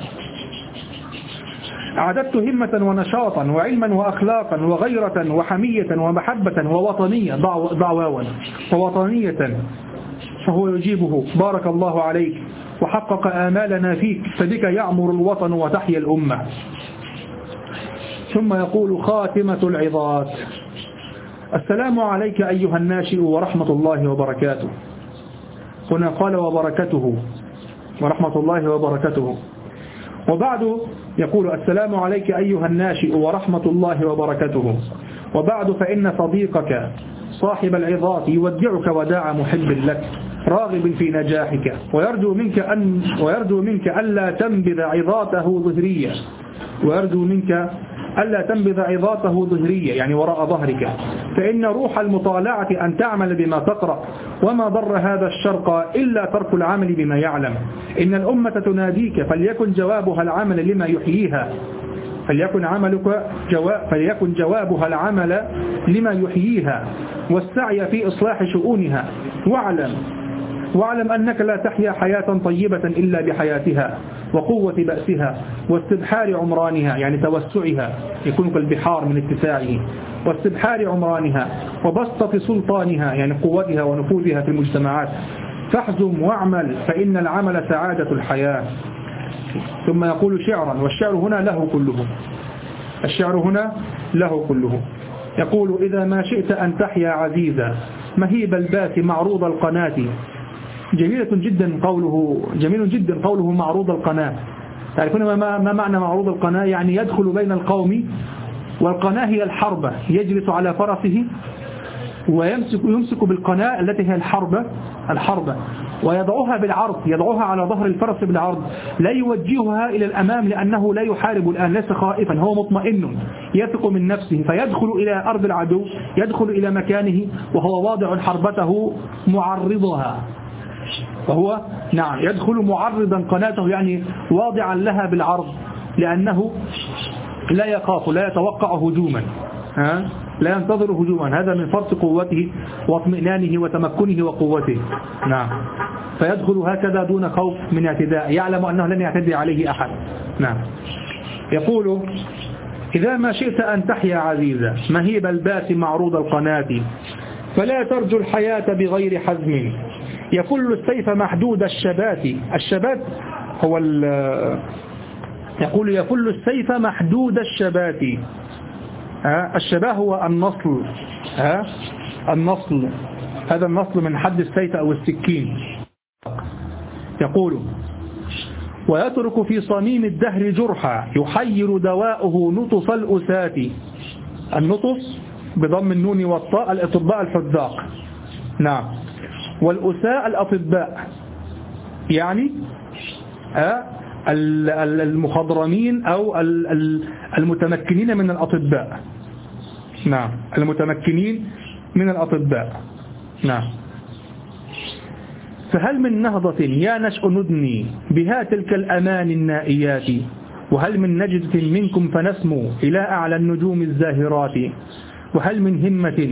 أعددت همة ونشاطا وعلما وأخلاقا وغيرة وحمية ومحبة ووطنية، ضعواوا ووطنية. فهو يجيبه بارك الله عليك وحقق آمالنا فيك، فبك يعمر الوطن وتحيا الأمة. ثم يقول خاتمة العظات: السلام عليك أيها الناشئ ورحمة الله وبركاته. هنا قال وبركته ورحمة الله وبركاته. وبعد يقول السلام عليك أيها الناشئ ورحمة الله وبركاته. وبعد فإن صديقك صاحب العظات يودعك وداع محب لك راغب في نجاحك، ويرجو منك ألا تنبذ عظاته ظهرية، ويرجو منك ألا تنبذ عظاته ظهرية يعني وراء ظهرك، فإن روح المطالعة أن تعمل بما تقرأ، وما ضر هذا الشرق إلا ترك العمل بما يعلم. إن الأمة تناديك، فليكن جوابها العمل لما يحييها، فليكن جوابها العمل لما يحييها والسعي في إصلاح شؤونها. واعلم أنك لا تحيا حياة طيبة إلا بحياتها وقوة بأسها واستبحار عمرانها، يعني توسعها، يكون كالبحار من اتساعه، واستبحار عمرانها وبسطة سلطانها، يعني قوتها ونفوذها في المجتمعات. فاحزم واعمل، فإن العمل سعادة الحياة. ثم يقول شعرا، والشعر هنا له كله، الشعر هنا له كله. يقول إذا ما شئت أن تحيا عزيزا مهيب الباس معروض القناة. جميل جدا قوله معروض القناة. تعرفون ما معنى معروض القناة؟ يعني يدخل بين القوم، والقناة هي الحربة، يجلس على فرسه ويمسك بالقناة التي هي الحربة ويضعها بالعرض، يضعها على ظهر الفرس بالعرض، لا يوجهها إلى الأمام لأنه لا يحارب الآن، ليس خائفا، هو مطمئن يثق من نفسه، فيدخل إلى أرض العدو، يدخل إلى مكانه وهو واضع حربته معرضها، فهو نعم يدخل معرضا قناته، يعني واضعا لها بالعرض، لأنه لا يخاف، لا يتوقع هجوما، لا ينتظر هجوما. هذا من فرط قوته واطمئنانه وتمكنه وقوته. نعم فيدخل هكذا دون خوف من اعتداء، يعلم أنه لن يعتدي عليه أحد. نعم يقول إذا ما شئت أن تحيا عزيزا مهيب الباس معروض القناة، فلا ترجو الحياة بغير حزم. يفل السيف محدود الشبات. الشبات هو يقول يفل السيف محدود الشبات. الشباه هو النصل، النصل، هذا النصل من حد السيف أو السكين. يقول ويترك في صميم الدهر جرحا يحير دواؤه نطف الأسات. النطف بضم النون والطاء الأطباء الحذاق، نعم، والأساء الأطباء، يعني المخضرمين أو المتمكنين من الأطباء، نعم، المتمكنين من الأطباء، نعم. فهل من نهضة يا نشأ ندني بها تلك الأمان النائيات، وهل من نجدة منكم فنسمو إلى أعلى النجوم الزاهرات، وهل من همة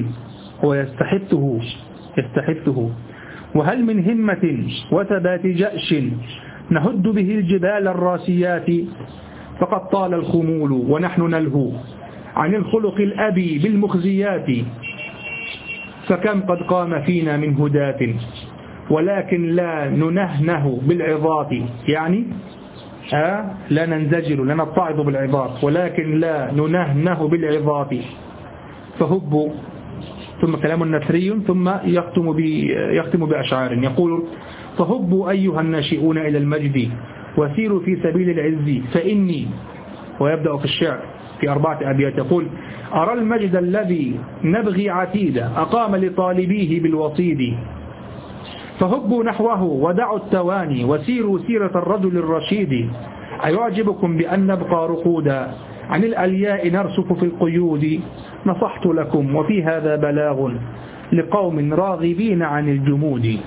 يستحثه وهل من همة وثبات جأش نهد به الجبال الراسيات، فقد طال الخمول ونحن نلهو عن الخلق الأبي بالمخزيات، فكم قد قام فينا من هداة ولكن لا ننهنه بالعظات، يعني لا ننزجر لا نتعظ بالعظات ولكن لا ننهنه بالعظات. فهبوا، ثم كلام نثري ثم يختم بأشعار يقول: فهبوا أيها الناشئون إلى المجد وسيروا في سبيل العز فإني، ويبدأ في الشعر في 4 أبيات يقول: أرى المجد الذي نبغي عتيدا أقام لطالبيه بالوصيد، فهبوا نحوه ودعوا التواني وسيروا سيرة الرجل الرشيد، أيعجبكم بأن نبقى رقودا عن الألياء نرسف في القيود، نصحت لكم وفي هذا بلاغ لقوم راغبين عن الجمود.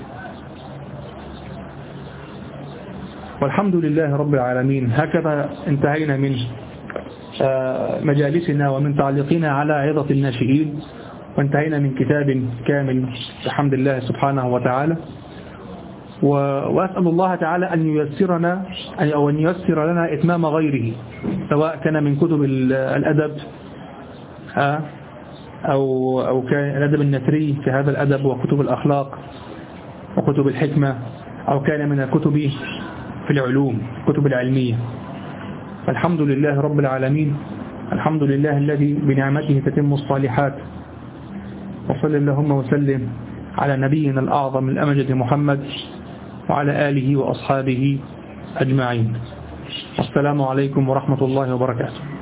والحمد لله رب العالمين. هكذا انتهينا من مجالسنا ومن تعليقنا على عظة الناشئين، وانتهينا من كتاب كامل بحمد الله سبحانه وتعالى. وأسأل الله تعالى أن ييسرنا أو أن ييسر لنا إتمام غيره، سواء كان من كتب الأدب أو كان الأدب النثري في هذا الأدب وكتب الأخلاق وكتب الحكمة، أو كان من الكتب في العلوم الكتب العلمية. الحمد لله رب العالمين، الحمد لله الذي بنعمته تتم الصالحات. وصل اللهم وسلم على نبينا الأعظم الأمجد محمد وعلى آله وأصحابه أجمعين. السلام عليكم ورحمة الله وبركاته.